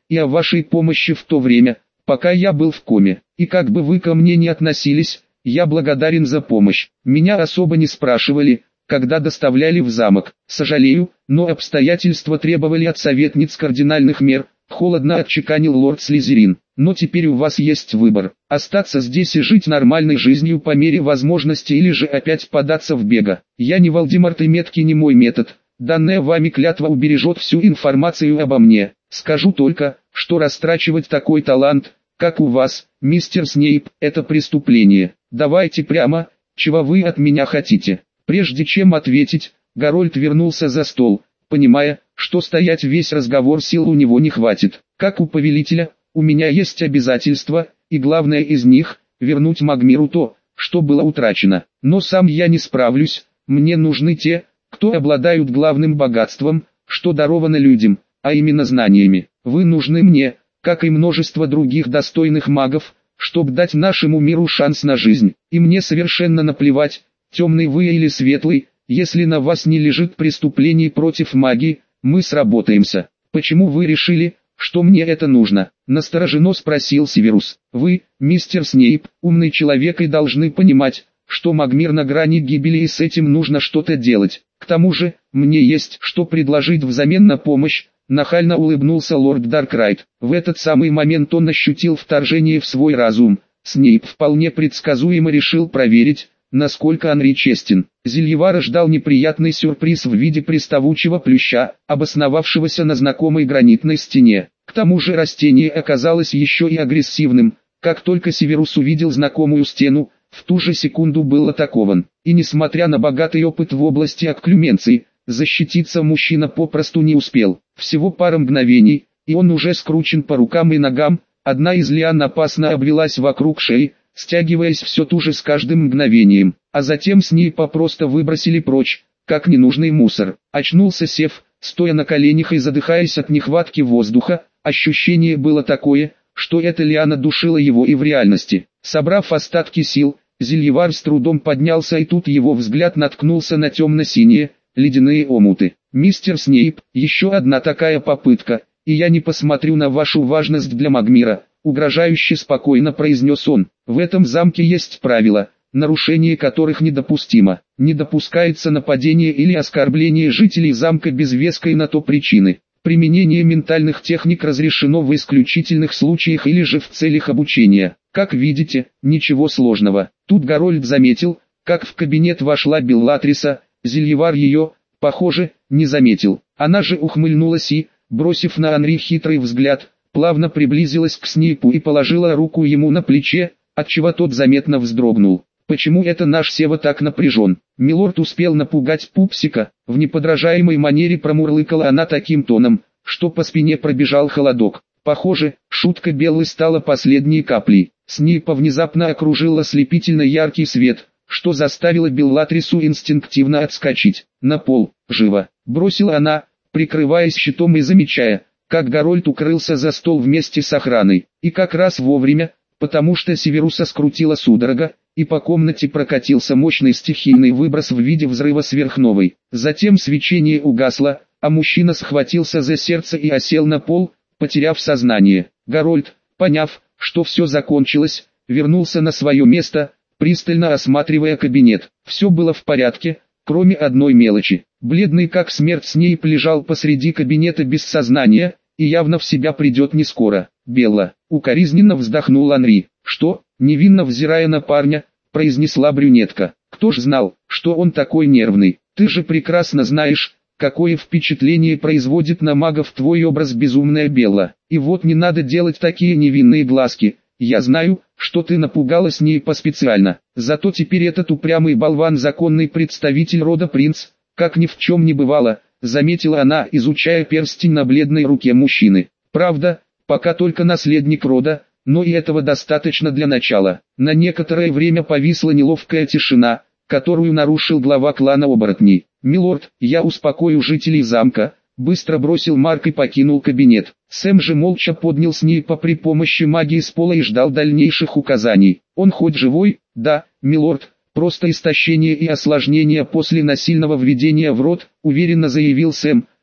Speaker 1: и о вашей помощи в то время, пока я был в коме. И как бы вы ко мне ни относились, я благодарен за помощь. Меня особо не спрашивали, когда доставляли в замок. Сожалею, но обстоятельства требовали от советниц кардинальных мер, холодно отчеканил лорд Слизерин. Но теперь у вас есть выбор: остаться здесь и жить нормальной жизнью по мере возможности, или же опять податься в бега. Я не Волдеморт, и метки не мой метод. Данная вами клятва убережет всю информацию обо мне. Скажу только, что растрачивать такой талант, как у вас, мистер Снейп, это преступление. Давайте прямо, чего вы от меня хотите. Прежде чем ответить, Гарольд вернулся за стол, понимая, что стоять весь разговор сил у него не хватит. Как у повелителя, у меня есть обязательства, и главное из них – вернуть Магмиру то, что было утрачено. Но сам я не справлюсь, мне нужны те, кто обладают главным богатством, что даровано людям, а именно знаниями. Вы нужны мне, как и множество других достойных магов, чтобы дать нашему миру шанс на жизнь. И мне совершенно наплевать, темный вы или светлый, если на вас не лежит преступлений против магии, мы сработаемся. Почему вы решили, что мне это нужно? Настороженно спросил Северус. Вы, мистер Снейп, умный человек и должны понимать, что Магмир на грани гибели, и с этим нужно что-то делать. К тому же, мне есть что предложить взамен на помощь. Нахально улыбнулся лорд Даркрайт. В этот самый момент он ощутил вторжение в свой разум. Снейп вполне предсказуемо решил проверить, насколько Анри честен. Зельевара ждал неприятный сюрприз в виде приставучего плюща, обосновавшегося на знакомой гранитной стене. К тому же растение оказалось еще и агрессивным. Как только Северус увидел знакомую стену, в ту же секунду был атакован. И несмотря на богатый опыт в области окклюменции, защититься мужчина попросту не успел. Всего пара мгновений, и он уже скручен по рукам и ногам. Одна из лиан опасно обвелась вокруг шеи, стягиваясь все туже с каждым мгновением, а затем с ней попросту выбросили прочь, как ненужный мусор. Очнулся Сев, стоя на коленях и задыхаясь от нехватки воздуха. Ощущение было такое, что эта лиана душила его и в реальности. Собрав остатки сил, Зельевар с трудом поднялся, и тут его взгляд наткнулся на темно-синие, ледяные омуты. «Мистер Снейп, еще одна такая попытка, и я не посмотрю на вашу важность для Магмира», угрожающе спокойно произнес он. «В этом замке есть правила, нарушение которых недопустимо. Не допускается нападение или оскорбление жителей замка без веской на то причины. Применение ментальных техник разрешено в исключительных случаях или же в целях обучения. Как видите, ничего сложного». Тут Гарольд заметил, как в кабинет вошла Беллатриса. Зельевар ее, похоже, не заметил. Она же ухмыльнулась и, бросив на Анри хитрый взгляд, плавно приблизилась к Снейпу и положила руку ему на плече, отчего тот заметно вздрогнул. «Почему это наш Сева так напряжен?» Милорд успел напугать пупсика. В неподражаемой манере промурлыкала она таким тоном, что по спине пробежал холодок. Похоже, шутка Беллы стала последней каплей. Снейпа внезапно окружил ослепительно яркий свет, что заставило Беллатрису инстинктивно отскочить. «На пол, живо!» — бросила она, прикрываясь щитом и замечая, как Гарольд укрылся за стол вместе с охраной. И как раз вовремя, потому что Северуса скрутила судорога, и по комнате прокатился мощный стихийный выброс в виде взрыва сверхновой. Затем свечение угасло, а мужчина схватился за сердце и осел на пол, потеряв сознание. Гарольд, поняв, что все закончилось, вернулся на свое место, пристально осматривая кабинет. Все было в порядке, кроме одной мелочи. Бледный как смерть Снейп лежал посреди кабинета без сознания, и явно в себя придет не скоро. «Белла», — укоризненно вздохнул Анри. «Что?» — невинно взирая на парня, произнесла брюнетка. «Кто ж знал, что он такой нервный? Ты же прекрасно знаешь, какое впечатление производит на магов твой образ, безумная Белла. И вот не надо делать такие невинные глазки. Я знаю, что ты напугалась Снейпа специально. Зато теперь этот упрямый болван — законный представитель рода принц, как ни в чем не бывало», — заметила она, изучая перстень на бледной руке мужчины. «Правда, пока только наследник рода, но и этого достаточно для начала». На некоторое время повисла неловкая тишина, которую нарушил глава клана оборотней. «Милорд, я успокою жителей замка», — быстро бросил Марк и покинул кабинет. Сэм же молча поднял Снейпа при помощи магии с пола и ждал дальнейших указаний. «Он хоть живой?» «Да, милорд, просто истощение и осложнение после насильного введения в рот», — уверенно заявил Сэм,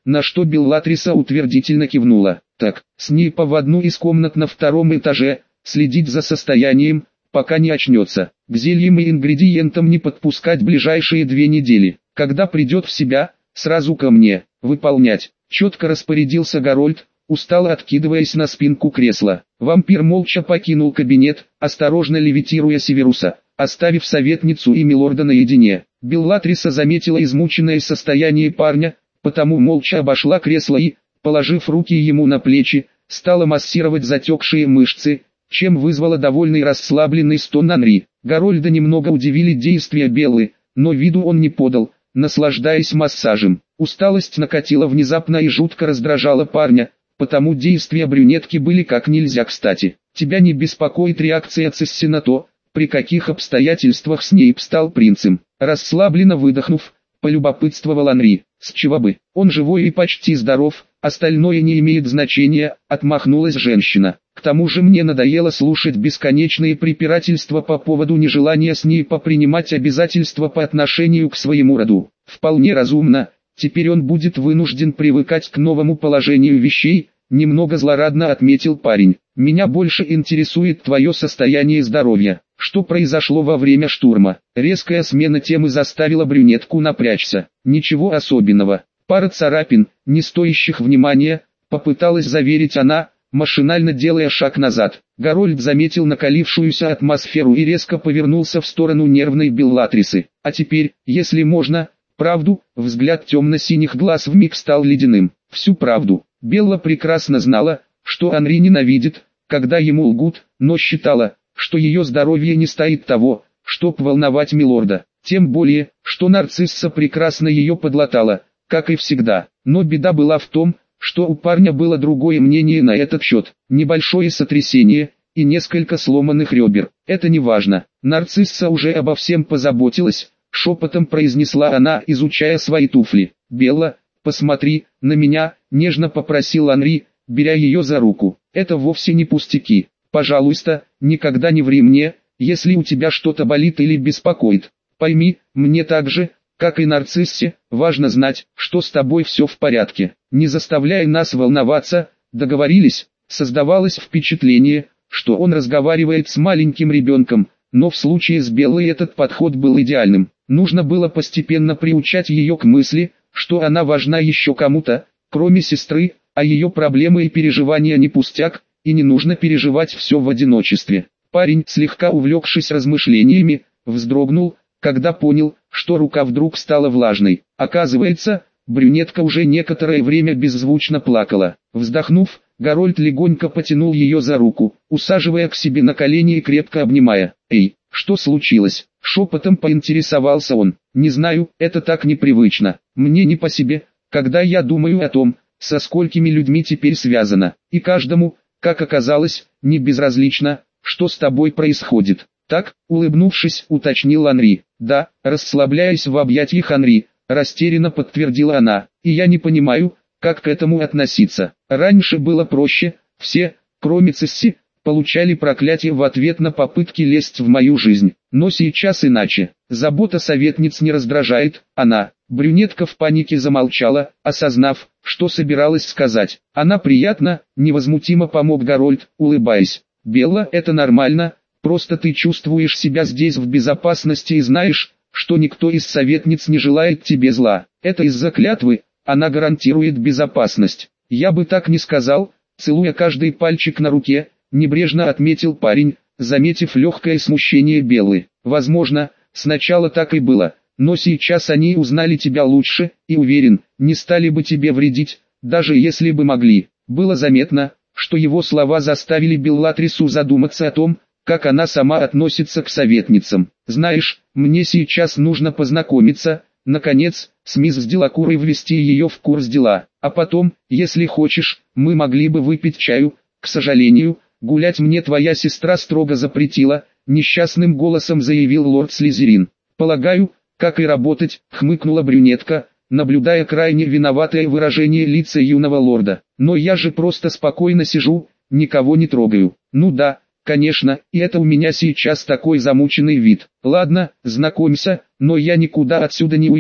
Speaker 1: на что Беллатриса утвердительно кивнула. Так, с ней в одну из комнат на втором этаже, следить за состоянием, пока не очнется. К зельям и ингредиентам не подпускать ближайшие две недели. Когда придет в себя, сразу ко мне, выполнять. Четко распорядился Гарольд, устало откидываясь на спинку кресла. Вампир молча покинул кабинет, осторожно левитируя Северуса, оставив советницу и милорда наедине. Беллатриса заметила измученное состояние парня, потому молча обошла кресло и, положив руки ему на плечи, стала массировать затекшие мышцы, чем вызвала довольный расслабленный стон Анри. Гарольда немного удивили действия Беллы, но виду он не подал, наслаждаясь массажем. Усталость накатила внезапно и жутко раздражала парня, потому действия брюнетки были как нельзя кстати. «Тебя не беспокоит реакция Цесси на то, при каких обстоятельствах Снейп стал принцем?» Расслабленно выдохнув, полюбопытствовал Анри. «С чего бы? Он живой и почти здоров, остальное не имеет значения», — отмахнулась женщина. «К тому же мне надоело слушать бесконечные препирательства по поводу нежелания Снейпа принимать обязательства по отношению к своему роду. Вполне разумно, теперь он будет вынужден привыкать к новому положению вещей», — немного злорадно отметил парень. «Меня больше интересует твое состояние здоровья. Что произошло во время штурма?» Резкая смена темы заставила брюнетку напрячься. «Ничего особенного. Пара царапин, не стоящих внимания», — попыталась заверить она, машинально делая шаг назад. Гарольд заметил накалившуюся атмосферу и резко повернулся в сторону нервной Беллатрисы. «А теперь, если можно, правду?» Взгляд темно-синих глаз вмиг стал ледяным. «Всю правду». Белла прекрасно знала, что Анри ненавидит, когда ему лгут, но считала, что ее здоровье не стоит того, чтоб волновать милорда. Тем более, что нарцисса прекрасно ее подлатала, как и всегда. Но беда была в том, что у парня было другое мнение на этот счет. Небольшое сотрясение и несколько сломанных ребер. Это не важно. Нарцисса уже обо всем позаботилась, шепотом произнесла она, изучая свои туфли. «Белла, посмотри на меня», — нежно попросил Анри, беря ее за руку. «Это вовсе не пустяки. Пожалуйста, никогда не ври мне, если у тебя что-то болит или беспокоит. Пойми, мне так же, как и нарциссе, важно знать, что с тобой все в порядке. Не заставляй нас волноваться», — договорились. Создавалось впечатление, что он разговаривает с маленьким ребенком, но в случае с Беллой этот подход был идеальным. Нужно было постепенно приучать ее к мысли, что она важна еще кому-то, кроме сестры, а ее проблемы и переживания не пустяк, и не нужно переживать все в одиночестве. Парень, слегка увлекшись размышлениями, вздрогнул, когда понял, что рука вдруг стала влажной. Оказывается, брюнетка уже некоторое время беззвучно плакала. Вздохнув, Гарольд легонько потянул ее за руку, усаживая к себе на колени и крепко обнимая. «Эй, что случилось?» — шепотом поинтересовался он. «Не знаю, это так непривычно. Мне не по себе, когда я думаю о том, со сколькими людьми теперь связано, и каждому, как оказалось, не безразлично, что с тобой происходит». Так, улыбнувшись, уточнил Анри. «Да», расслабляясь в объятиях Анри, растерянно подтвердила она. «И я не понимаю, как к этому относиться. Раньше было проще, все, кроме Цесси, получали проклятие в ответ на попытки лезть в мою жизнь. Но сейчас иначе. Забота советниц не раздражает, она». Брюнетка в панике замолчала, осознав, что собиралась сказать. «Она приятно», невозмутимо помог Гарольд, улыбаясь. «Белла, это нормально, просто ты чувствуешь себя здесь в безопасности и знаешь, что никто из советниц не желает тебе зла. Это из-за клятвы, она гарантирует безопасность». «Я бы так не сказал», целуя каждый пальчик на руке, небрежно отметил парень, заметив легкое смущение Беллы. «Возможно, сначала так и было, но сейчас они узнали тебя лучше, и уверен, не стали бы тебе вредить, даже если бы могли». Было заметно, что его слова заставили Беллатрису задуматься о том, как она сама относится к советницам. «Знаешь, мне сейчас нужно познакомиться, наконец, с мисс Делакур и ввести ее в курс дела, а потом, если хочешь, мы могли бы выпить чаю. К сожалению, гулять мне твоя сестра строго запретила», несчастным голосом заявил лорд Слизерин. «Полагаю, как и работать», хмыкнула брюнетка, наблюдая крайне виноватое выражение лица юного лорда. «Но я же просто спокойно сижу, никого не трогаю». «Ну да, конечно, и это у меня сейчас такой замученный вид. Ладно, знакомься, но я никуда отсюда не уйду,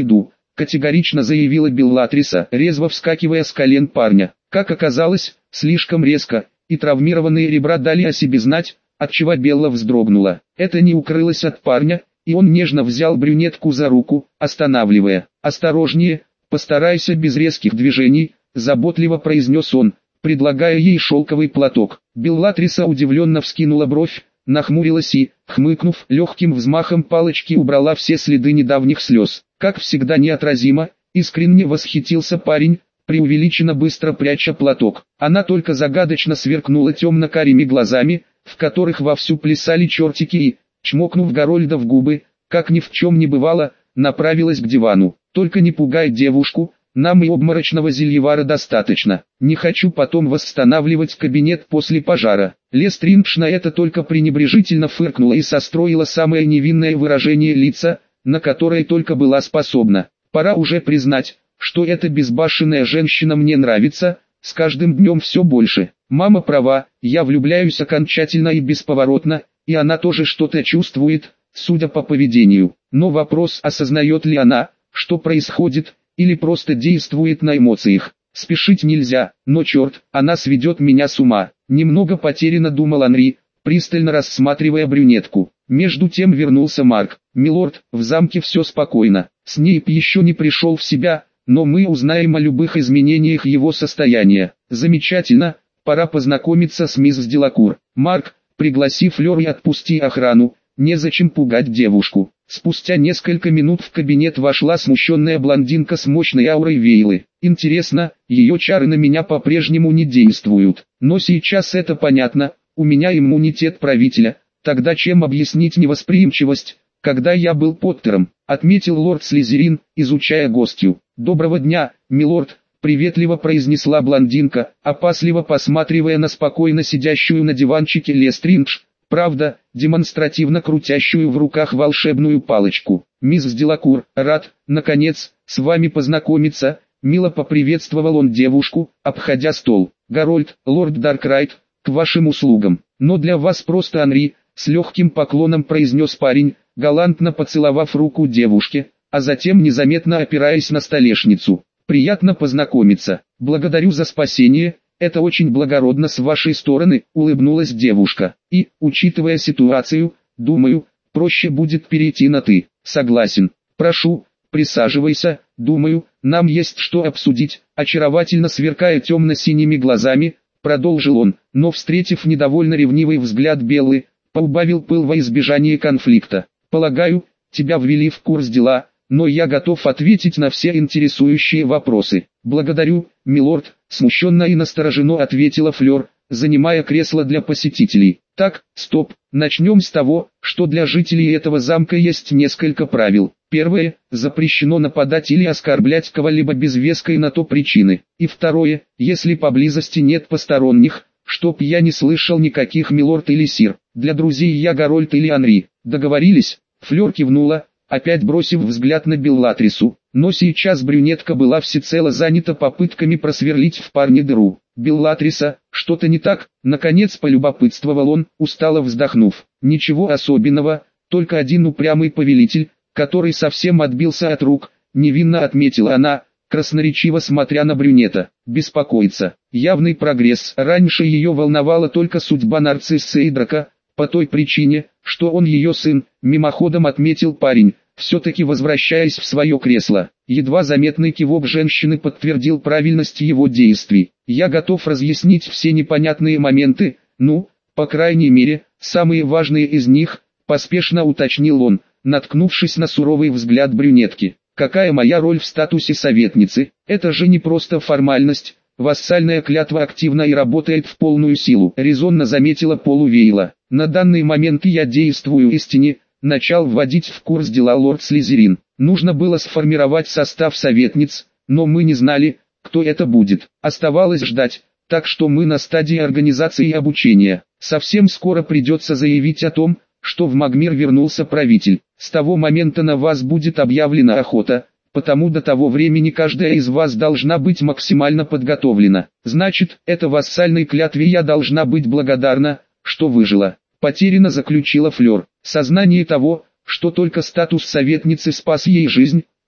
Speaker 1: категорично заявила Беллатриса, резво вскакивая с колен парня. Как оказалось, слишком резко, и травмированные ребра дали о себе знать, отчего Белла вздрогнула. Это не укрылось от парня, и он нежно взял брюнетку за руку, останавливая. «Осторожнее, постарайся без резких движений», – заботливо произнес он, предлагая ей шелковый платок. Беллатриса удивленно вскинула бровь, нахмурилась и, хмыкнув, легким взмахом палочки убрала все следы недавних слез. Как всегда неотразимо, искренне восхитился парень, преувеличенно быстро пряча платок. Она только загадочно сверкнула темно-карими глазами, в которых вовсю плясали чертики и, чмокнув Гарольда в губы, как ни в чем не бывало, направилась к дивану. «Только не пугай девушку, нам и обморочного зельевара достаточно. Не хочу потом восстанавливать кабинет после пожара». Лестриндж на это только пренебрежительно фыркнула и состроила самое невинное выражение лица, на которое только была способна. «Пора уже признать, что эта безбашенная женщина мне нравится, с каждым днем все больше. Мама права, я влюбляюсь окончательно и бесповоротно, и она тоже что-то чувствует, судя по поведению. Но вопрос, осознает ли она, что происходит, или просто действует на эмоциях. Спешить нельзя, но черт, она сведет меня с ума». Немного потерянно думал Анри, пристально рассматривая брюнетку. Между тем вернулся Марк. «Милорд, в замке все спокойно. Снейп еще не пришел в себя, но мы узнаем о любых изменениях его состояния». «Замечательно, пора познакомиться с мисс Делакур». «Марк, пригласи Флёр и отпусти охрану, незачем пугать девушку». Спустя несколько минут в кабинет вошла смущенная блондинка с мощной аурой Вейлы. «Интересно, ее чары на меня по-прежнему не действуют. Но сейчас это понятно, у меня иммунитет правителя. Тогда чем объяснить невосприимчивость, когда я был Поттером?» — отметил лорд Слизерин, изучая гостью. «Доброго дня, милорд», — приветливо произнесла блондинка, опасливо посматривая на спокойно сидящую на диванчике Лестриндж, правда, демонстративно крутящую в руках волшебную палочку. «Мисс Делакур, рад, наконец, с вами познакомиться», — мило поприветствовал он девушку, обходя стол. «Гарольд, лорд Даркрайт, к вашим услугам. Но для вас просто Анри», — с легким поклоном произнес парень, галантно поцеловав руку девушке, а затем незаметно опираясь на столешницу. «Приятно познакомиться. Благодарю за спасение. Это очень благородно с вашей стороны», — улыбнулась девушка. «И, учитывая ситуацию, думаю, проще будет перейти на «ты». Согласен. Прошу, присаживайся, думаю, нам есть что обсудить», — очаровательно сверкая темно-синими глазами, продолжил он, но встретив недовольно ревнивый взгляд Беллы, поубавил пыл во избежание конфликта. «Полагаю, тебя ввели в курс дела, но я готов ответить на все интересующие вопросы». «Благодарю, милорд», — смущенно и настороженно ответила Флёр, занимая кресло для посетителей. «Так, стоп, начнем с того, что для жителей этого замка есть несколько правил. Первое, запрещено нападать или оскорблять кого-либо без веской на то причины. И второе, если поблизости нет посторонних, чтоб я не слышал никаких милорд или сир. Для друзей я Гарольд или Анри. Договорились?» Флёр кивнула, опять бросив взгляд на Беллатрису, но сейчас брюнетка была всецело занята попытками просверлить в парне дыру. «Беллатриса, что-то не так?» — наконец полюбопытствовал он, устало вздохнув. «Ничего особенного, только один упрямый повелитель, который совсем отбился от рук», — невинно отметила она, красноречиво смотря на брюнета. «Беспокоится. Явный прогресс. Раньше ее волновала только судьба нарцисса Эйдрака, по той причине, что он ее сын», — мимоходом отметил парень, все-таки возвращаясь в свое кресло. Едва заметный кивок женщины подтвердил правильность его действий. «Я готов разъяснить все непонятные моменты, ну, по крайней мере, самые важные из них», — поспешно уточнил он, наткнувшись на суровый взгляд брюнетки. «Какая моя роль в статусе советницы? Это же не просто формальность. Вассальная клятва активна и работает в полную силу», — резонно заметила Полувейла. «На данный момент я действую истине», — начал вводить в курс дела лорд Слизерин. «Нужно было сформировать состав советниц, но мы не знали, кто это будет. Оставалось ждать, так что мы на стадии организации и обучения. Совсем скоро придется заявить о том, что в Магмир вернулся правитель. С того момента на вас будет объявлена охота, потому до того времени каждая из вас должна быть максимально подготовлена. Значит, это вассальной клятве я должна быть благодарна, что выжила», — потерянно заключила Флёр. Сознание того, что только статус советницы спас ей жизнь,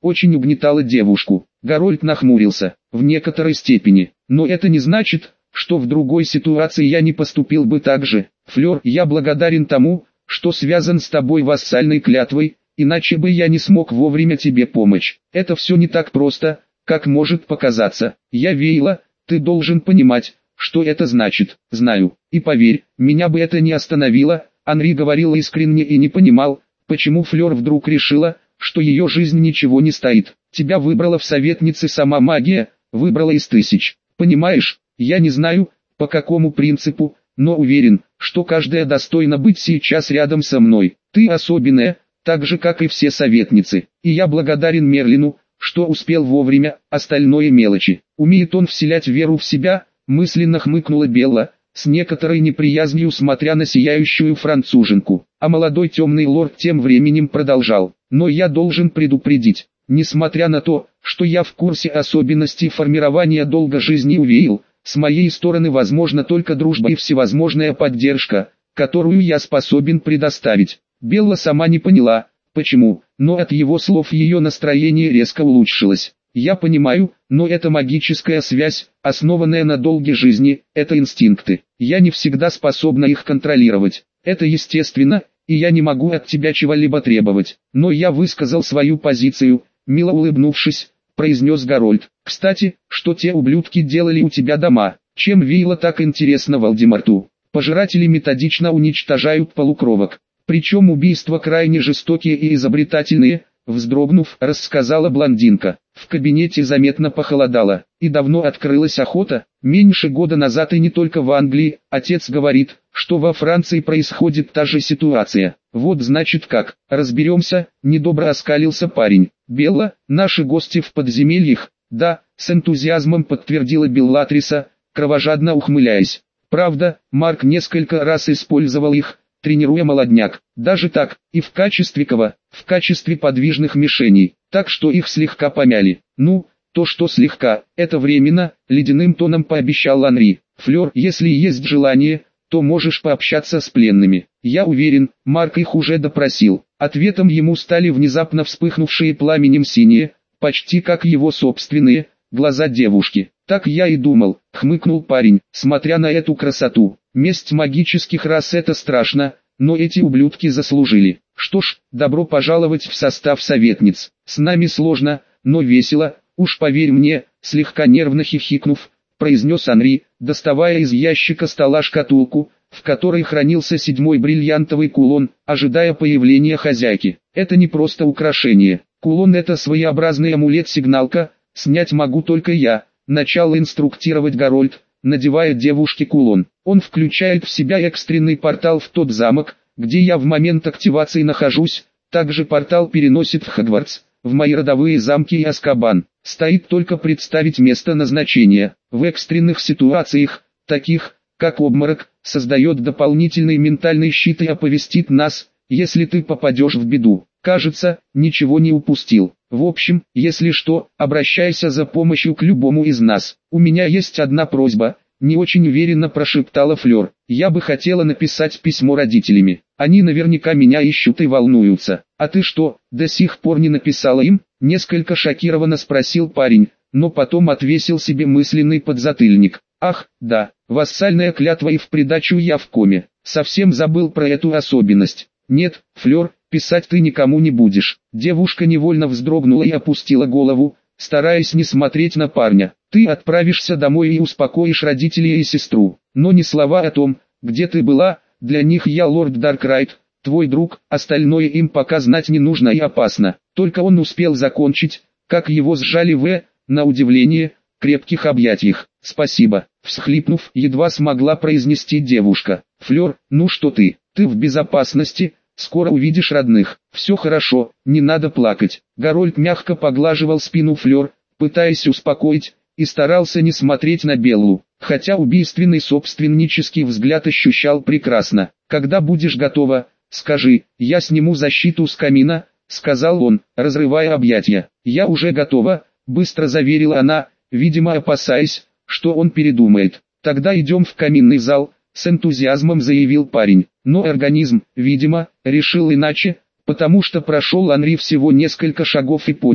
Speaker 1: очень угнетало девушку. Гарольд нахмурился. В некоторой степени. Но это не значит, что в другой ситуации я не поступил бы так же. Флёр, я благодарен тому, что связан с тобой вассальной клятвой, иначе бы я не смог вовремя тебе помочь. Это все не так просто, как может показаться. Я Вейла, ты должен понимать, что это значит. Знаю, и поверь, меня бы это не остановило. Анри говорил искренне и не понимал, почему Флёр вдруг решила, что ее жизнь ничего не стоит. Тебя выбрала в советнице сама магия, выбрала из тысяч. Понимаешь, я не знаю, по какому принципу, но уверен, что каждая достойна быть сейчас рядом со мной. Ты особенная, так же как и все советницы. И я благодарен Мерлину, что успел вовремя, остальное мелочи. Умеет он вселять веру в себя, мысленно хмыкнула Белла, с некоторой неприязнью смотря на сияющую француженку. А молодой темный лорд тем временем продолжал. Но я должен предупредить, несмотря на то, что я в курсе особенностей формирования долга жизни у Вейл, с моей стороны возможна только дружба и всевозможная поддержка, которую я способен предоставить. Белла сама не поняла, почему, но от его слов ее настроение резко улучшилось. Я понимаю, но это магическая связь, основанная на долге жизни, это инстинкты. Я не всегда способна их контролировать. Это естественно, и я не могу от тебя чего-либо требовать. Но я высказал свою позицию, мило улыбнувшись, произнес Гарольд. Кстати, что те ублюдки делали у тебя дома? Чем Вейла так интересно Вальдемарту? Пожиратели методично уничтожают полукровок. Причем убийства крайне жестокие и изобретательные, вздрогнув, рассказала блондинка. В кабинете заметно похолодало. И давно открылась охота? Меньше года назад и не только в Англии. Отец говорит, что во Франции происходит та же ситуация. Вот значит как, разберемся, недобро оскалился парень. Белла, наши гости в подземельях? Да, с энтузиазмом подтвердила Беллатриса, кровожадно ухмыляясь. Правда, Марк несколько раз использовал их, тренируя молодняк. Даже так, и в качестве кого? В качестве подвижных мишеней. Так что их слегка помяли. Ну, то что слегка, это временно, ледяным тоном пообещал Анри. Флёр, если есть желание, то можешь пообщаться с пленными. Я уверен, Марк их уже допросил. Ответом ему стали внезапно вспыхнувшие пламенем синие, почти как его собственные, глаза девушки. Так я и думал, хмыкнул парень, смотря на эту красоту. Месть магических рас — это страшно, но эти ублюдки заслужили. Что ж, добро пожаловать в состав советниц. С нами сложно, но весело, уж поверь мне, слегка нервно хихикнув, произнес Анри, доставая из ящика стола шкатулку, в которой хранился седьмой бриллиантовый кулон, ожидая появления хозяйки. Это не просто украшение. Кулон — это своеобразный амулет-сигналка, снять могу только я. Начал инструктировать Гарольд, надевая девушке кулон. Он включает в себя экстренный портал в тот замок, где я в момент активации нахожусь. Также портал переносит в Хогвартс, в мои родовые замки и Азкабан. Стоит только представить место назначения. В экстренных ситуациях, таких, как обморок, создает дополнительный ментальный щит и оповестит нас, если ты попадешь в беду. Кажется, ничего не упустил. В общем, если что, обращайся за помощью к любому из нас. У меня есть одна просьба, не очень уверенно прошептала Флёр. Я бы хотела написать письмо родителями. Они наверняка меня ищут и волнуются. А ты что, до сих пор не написала им? Несколько шокированно спросил парень, но потом отвесил себе мысленный подзатыльник. Ах, да, вассальная клятва и в придачу я в коме. Совсем забыл про эту особенность. Нет, Флёр, писать ты никому не будешь. Девушка невольно вздрогнула и опустила голову, стараясь не смотреть на парня. Ты отправишься домой и успокоишь родителей и сестру. Но ни слова о том, где ты была, для них я лорд Даркрайт, твой друг, остальное им пока знать не нужно и опасно. Только он успел закончить, как его сжали в, на удивление, крепких объятиях. Спасибо, всхлипнув, едва смогла произнести девушка. Флёр, ну что ты, ты в безопасности? Скоро увидишь родных. Все хорошо, не надо плакать. Гарольд мягко поглаживал спину Флёр, пытаясь успокоить, и старался не смотреть на Беллу, хотя убийственный собственнический взгляд ощущал прекрасно. Когда будешь готова, скажи, я сниму защиту с камина, сказал он, разрывая объятия. Я уже готова, быстро заверила она, видимо опасаясь, что он передумает. Тогда идем в каминный зал, с энтузиазмом заявил парень. Но организм, видимо, решил иначе, потому что прошел Анри всего несколько шагов и понял,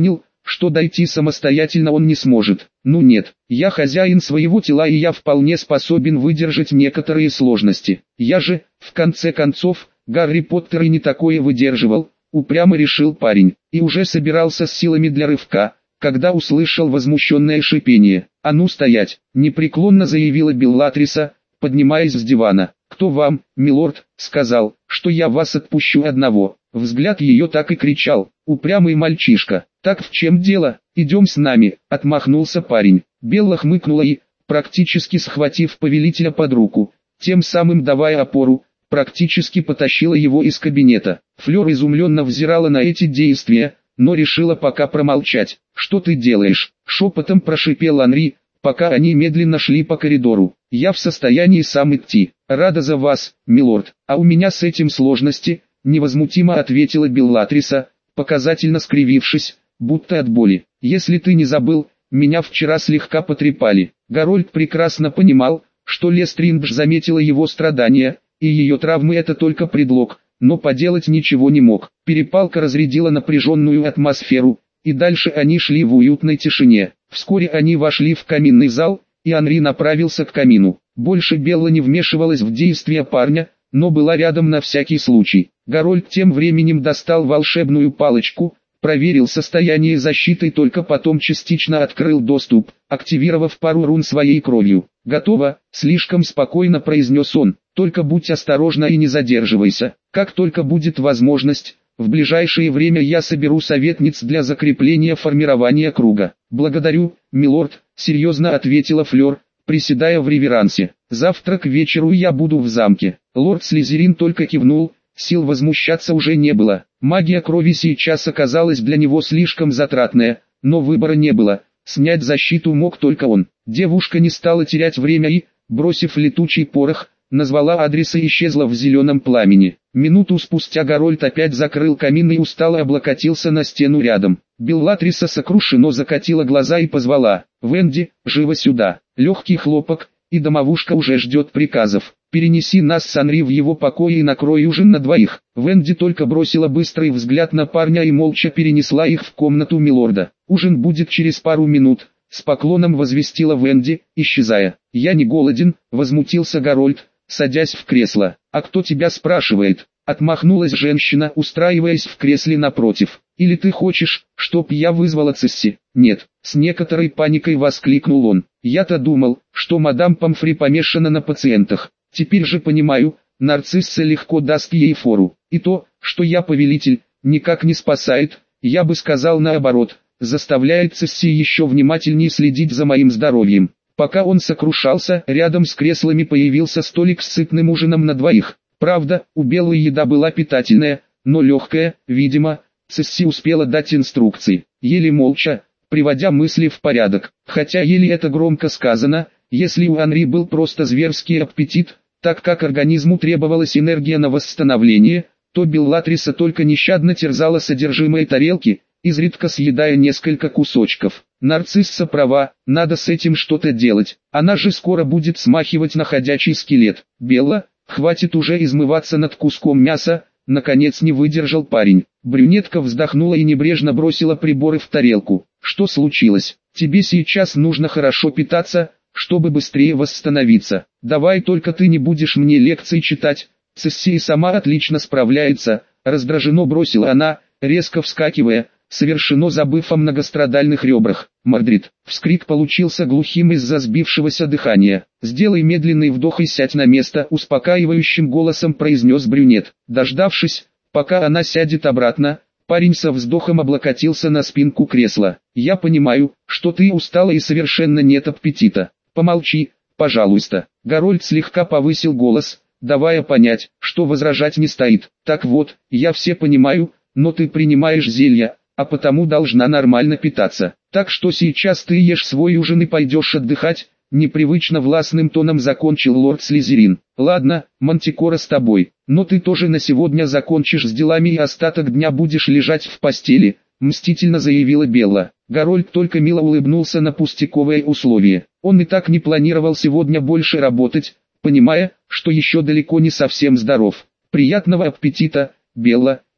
Speaker 1: что дойти самостоятельно он не сможет. Ну нет, я хозяин своего тела и я вполне способен выдержать некоторые сложности. Я же, в конце концов, Гарри Поттер и не такое выдерживал, упрямо решил парень, и уже собирался с силами для рывка, когда услышал возмущенное шипение. «А ну стоять!» – непреклонно заявила Беллатриса, поднимаясь с дивана. «Кто вам, милорд, сказал, что я вас отпущу одного?» Взгляд ее так и кричал: «Упрямый мальчишка! Так в чем дело? Идем с нами!» – отмахнулся парень. Белла хмыкнула и, практически схватив повелителя под руку, тем самым давая опору, практически потащила его из кабинета. Флёр изумленно взирала на эти действия, но решила пока промолчать. «Что ты делаешь?» – шепотом прошипел Анри, пока они медленно шли по коридору. «Я в состоянии сам идти. Рада за вас, милорд, а у меня с этим сложности», – невозмутимо ответила Беллатриса, показательно скривившись, будто от боли. «Если ты не забыл, меня вчера слегка потрепали». Гарольд прекрасно понимал, что Лестриндж заметила его страдания, и ее травмы это только предлог, но поделать ничего не мог. Перепалка разрядила напряженную атмосферу, и дальше они шли в уютной тишине. Вскоре они вошли в каминный зал, и Анри направился к камину. Больше Белла не вмешивалась в действия парня, но была рядом на всякий случай. Гарольд тем временем достал волшебную палочку, проверил состояние защиты и только потом частично открыл доступ, активировав пару рун своей кровью. «Готово», — слишком спокойно произнес он, — «только будь осторожна и не задерживайся. Как только будет возможность, в ближайшее время я соберу советниц для закрепления формирования круга». «Благодарю, милорд», — серьезно ответила Флёр, приседая в реверансе. «Завтра к вечеру я буду в замке». Лорд Слизерин только кивнул, сил возмущаться уже не было. Магия крови сейчас оказалась для него слишком затратная, но выбора не было. Снять защиту мог только он. Девушка не стала терять время и, бросив летучий порох, назвала адрес и исчезла в зеленом пламени. Минуту спустя Гарольд опять закрыл камин и устало облокотился на стену рядом. Беллатриса сокрушенно закатила глаза и позвала: «Венди, живо сюда!» Легкий хлопок, и домовушка уже ждет приказов. «Перенеси нас с Анри в его покое и накрой ужин на двоих». Венди только бросила быстрый взгляд на парня и молча перенесла их в комнату милорда. «Ужин будет через пару минут», — с поклоном возвестила Венди, исчезая. «Я не голоден», — возмутился Гарольд, садясь в кресло. «А кто тебя спрашивает?» — отмахнулась женщина, устраиваясь в кресле напротив. «Или ты хочешь, чтоб я вызвала Цесси?» «Нет», — с некоторой паникой воскликнул он. «Я-то думал, что мадам Помфри помешана на пациентах. Теперь же понимаю, нарцисса легко даст ей фору. И то, что я повелитель, никак не спасает, я бы сказал наоборот, заставляет Цесси еще внимательнее следить за моим здоровьем». Пока он сокрушался, рядом с креслами появился столик с сытным ужином на двоих. Правда, у Беллы еда была питательная, но легкая, видимо, Цесси успела дать инструкции. Еле молча, приводя мысли в порядок. Хотя еле это громко сказано, если у Анри был просто зверский аппетит, так как организму требовалась энергия на восстановление, то Беллатриса только нещадно терзала содержимое тарелки, изредка съедая несколько кусочков. Нарцисса права, надо с этим что-то делать, она же скоро будет смахивать на ходячий скелет. «Белла, хватит уже измываться над куском мяса», наконец не выдержал парень. Брюнетка вздохнула и небрежно бросила приборы в тарелку. «Что случилось? Тебе сейчас нужно хорошо питаться, чтобы быстрее восстановиться. Давай только ты не будешь мне лекции читать, Цесси и сама отлично справляется», раздраженно бросила она, резко вскакивая, совершенно забыв о многострадальных ребрах. «Мардрид!» Вскрик получился глухим из-за сбившегося дыхания. «Сделай медленный вдох и сядь на место», успокаивающим голосом произнес брюнет. Дождавшись, пока она сядет обратно, парень со вздохом облокотился на спинку кресла. «Я понимаю, что ты устала и совершенно нет аппетита. Помолчи, пожалуйста». Гарольд слегка повысил голос, давая понять, что возражать не стоит. «Так вот, я все понимаю, но ты принимаешь зелья, а потому должна нормально питаться. Так что сейчас ты ешь свой ужин и пойдешь отдыхать», непривычно властным тоном закончил лорд Слизерин. «Ладно, Мантикора с тобой, но ты тоже на сегодня закончишь с делами и остаток дня будешь лежать в постели», мстительно заявила Белла. Гарольд только мило улыбнулся на пустяковое условие. Он и так не планировал сегодня больше работать, понимая, что еще далеко не совсем здоров. «Приятного аппетита, Белла»,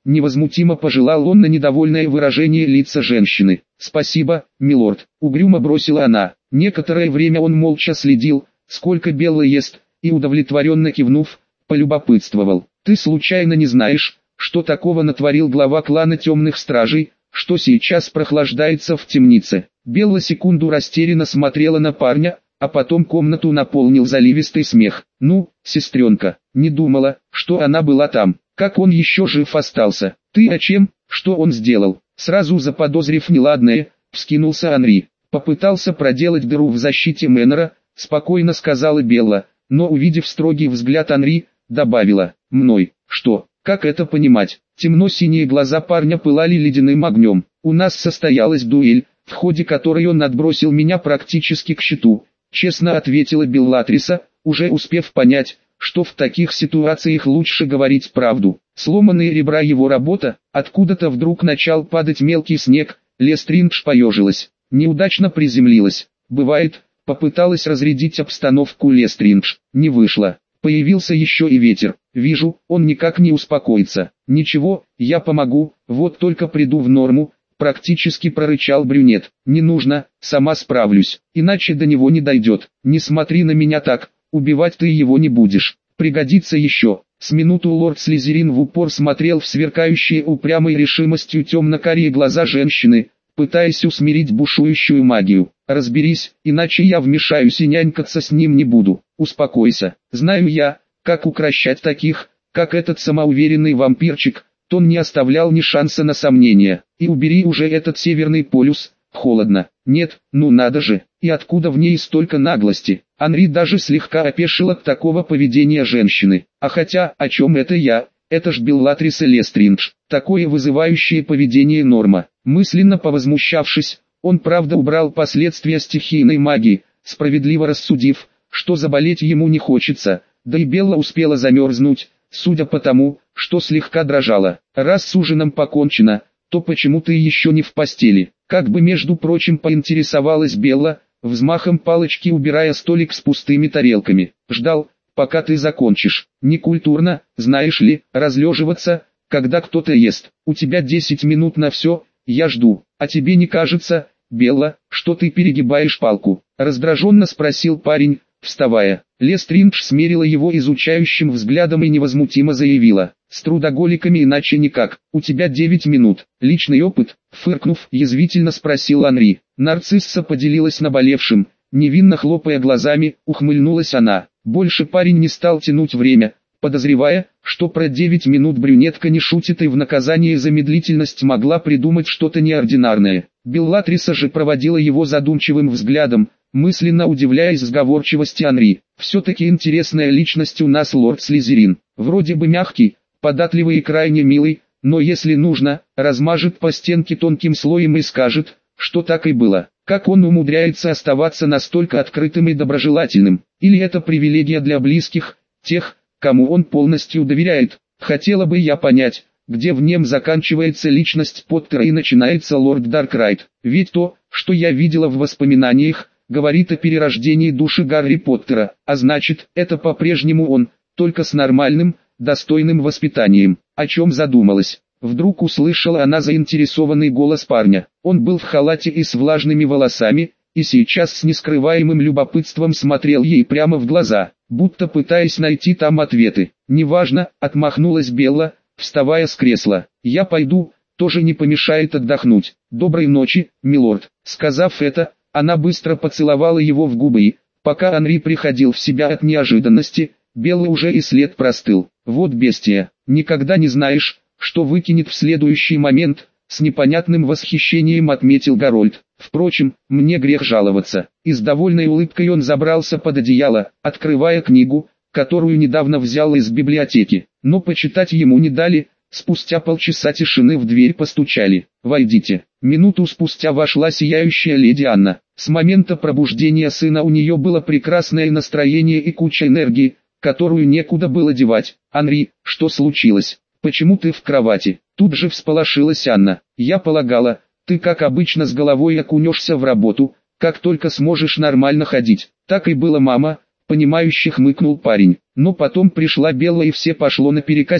Speaker 1: невозмутимо пожелал он на недовольное выражение лица женщины. «Спасибо, милорд», — угрюмо бросила она. Некоторое время он молча следил, сколько Белла ест, и удовлетворенно кивнув, полюбопытствовал. «Ты случайно не знаешь, что такого натворил глава клана Темных Стражей, что сейчас прохлаждается в темнице?» Белла секунду растерянно смотрела на парня, а потом комнату наполнил заливистый смех. «Ну, сестренка, не думала, что она была там. Как он еще жив остался? Ты о чем? Что он сделал?» Сразу заподозрив неладное, вскинулся Анри. «Попытался проделать дыру в защите Мэннера», спокойно сказала Белла, но увидев строгий взгляд Анри, добавила: «Мной, что, как это понимать?» Темно-синие глаза парня пылали ледяным огнем. «У нас состоялась дуэль, в ходе которой он отбросил меня практически к щиту», честно ответила Беллатриса, уже успев понять, что в таких ситуациях лучше говорить правду. Сломанные ребра его работа, откуда-то вдруг начал падать мелкий снег, Лестриндж поежилась. Неудачно приземлилась. «Бывает», попыталась разрядить обстановку Лестриндж, не вышло. Появился еще и ветер. «Вижу, он никак не успокоится». «Ничего, я помогу, вот только приду в норму», практически прорычал брюнет. «Не нужно, сама справлюсь, иначе до него не дойдет. Не смотри на меня так, убивать ты его не будешь. Пригодится еще». С минуту лорд Слизерин в упор смотрел в сверкающие упрямой решимостью темно-карие глаза женщины, пытаясь усмирить бушующую магию. «Разберись, иначе я вмешаюсь и нянькаться с ним не буду. Успокойся, знаю я, как укрощать таких, как этот самоуверенный вампирчик». Тон не оставлял ни шанса на сомнение. «И убери уже этот северный полюс, холодно». «Нет, ну надо же, и откуда в ней столько наглости?» Анри даже слегка опешил от такого поведения женщины. А хотя, о чем это я? Это ж Беллатриса Лестриндж. Такое вызывающее поведение норма. Мысленно повозмущавшись, он правда убрал последствия стихийной магии, справедливо рассудив, что заболеть ему не хочется, да и Белла успела замерзнуть, судя по тому, что слегка дрожала. «Раз с ужином покончено, то почему ты еще не в постели?» Как бы между прочим поинтересовалась Белла, взмахом палочки убирая столик с пустыми тарелками. «Ждал, пока ты закончишь. Некультурно, знаешь ли, разлеживаться, когда кто-то ест. У тебя десять минут на все, я жду. А тебе не кажется, Белла, что ты перегибаешь палку?» Раздраженно спросил парень, вставая. Лестриндж смерила его изучающим взглядом и невозмутимо заявила: «С трудоголиками иначе никак. У тебя девять минут. Личный опыт?» Фыркнув, язвительно спросил Анри. Нарцисса поделилась наболевшим. Невинно хлопая глазами, ухмыльнулась она. Больше парень не стал тянуть время, подозревая, что про девять минут брюнетка не шутит и в наказание за медлительность могла придумать что-то неординарное. Беллатриса же проводила его задумчивым взглядом, мысленно удивляясь сговорчивости Анри. «Все-таки интересная личность у нас лорд Слизерин. Вроде бы мягкий, податливый и крайне милый, но если нужно, размажет по стенке тонким слоем и скажет, что так и было. Как он умудряется оставаться настолько открытым и доброжелательным? Или это привилегия для близких, тех, кому он полностью доверяет? Хотела бы я понять, где в нем заканчивается личность Поттера и начинается лорд Даркрайт. Ведь то, что я видела в воспоминаниях, говорит о перерождении души Гарри Поттера, а значит, это по-прежнему он, только с нормальным, достойным воспитанием». О чем задумалась? Вдруг услышала она заинтересованный голос парня. Он был в халате и с влажными волосами, и сейчас с нескрываемым любопытством смотрел ей прямо в глаза, будто пытаясь найти там ответы. «Неважно», — отмахнулась Белла, вставая с кресла. «Я пойду, тоже не помешает отдохнуть. Доброй ночи, милорд». Сказав это, она быстро поцеловала его в губы и, пока Анри приходил в себя от неожиданности, Белла уже и след простыл. «Вот бестия, никогда не знаешь, что выкинет в следующий момент», с непонятным восхищением отметил Гарольд. «Впрочем, мне грех жаловаться». И с довольной улыбкой он забрался под одеяло, открывая книгу, которую недавно взял из библиотеки. Но почитать ему не дали, спустя полчаса тишины в дверь постучали. «Войдите». Минуту спустя вошла сияющая леди Анна. С момента пробуждения сына у нее было прекрасное настроение и куча энергии, которую некуда было девать. «Анри, что случилось? Почему ты в кровати?» Тут же всполошилась Анна. «Я полагала, ты как обычно с головой окунешься в работу, как только сможешь нормально ходить». «Так и было, мама», — понимающе хмыкнул парень. Но потом пришла Белла и все пошло наперекосяк.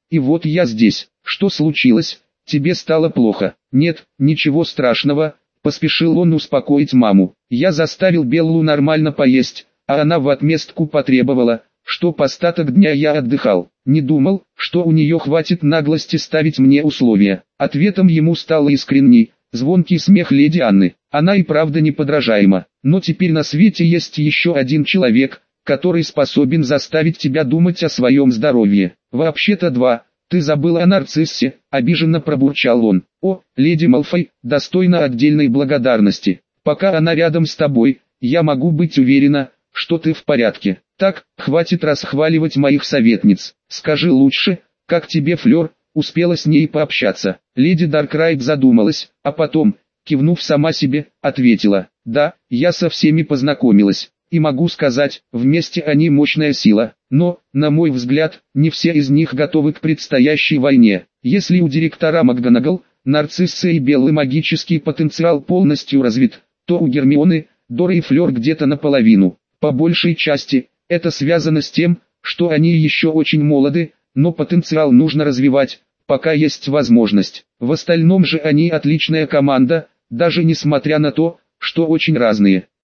Speaker 1: И вот я здесь. Что случилось? Тебе стало плохо? Нет, ничего страшного, поспешил он успокоить маму. Я заставил Беллу нормально поесть, а она в отместку потребовала, чтоб остаток дня я отдыхал. Не думал, что у нее хватит наглости ставить мне условия. Ответом ему стал искренний, звонкий смех леди Анны. Она и правда неподражаема. Но теперь на свете есть еще один человек, который способен заставить тебя думать о своем здоровье. Вообще-то два. Ты забыла о нарциссе, обиженно пробурчал он. О, леди Малфой, достойна отдельной благодарности. Пока она рядом с тобой, я могу быть уверена, что ты в порядке. Так, хватит расхваливать моих советниц. Скажи лучше, как тебе Флёр, успела с ней пообщаться. Леди Даркрайт задумалась, а потом, кивнув сама себе, ответила. Да, я со всеми познакомилась. И могу сказать, вместе они мощная сила, но, на мой взгляд, не все из них готовы к предстоящей войне. Если у директора МакГонагал, нарцисса и Беллы магический потенциал полностью развит, то у Гермионы, Доры и Флёр где-то наполовину. По большей части, это связано с тем, что они еще очень молоды, но потенциал нужно развивать, пока есть возможность. В остальном же они отличная команда, даже несмотря на то, что очень разные.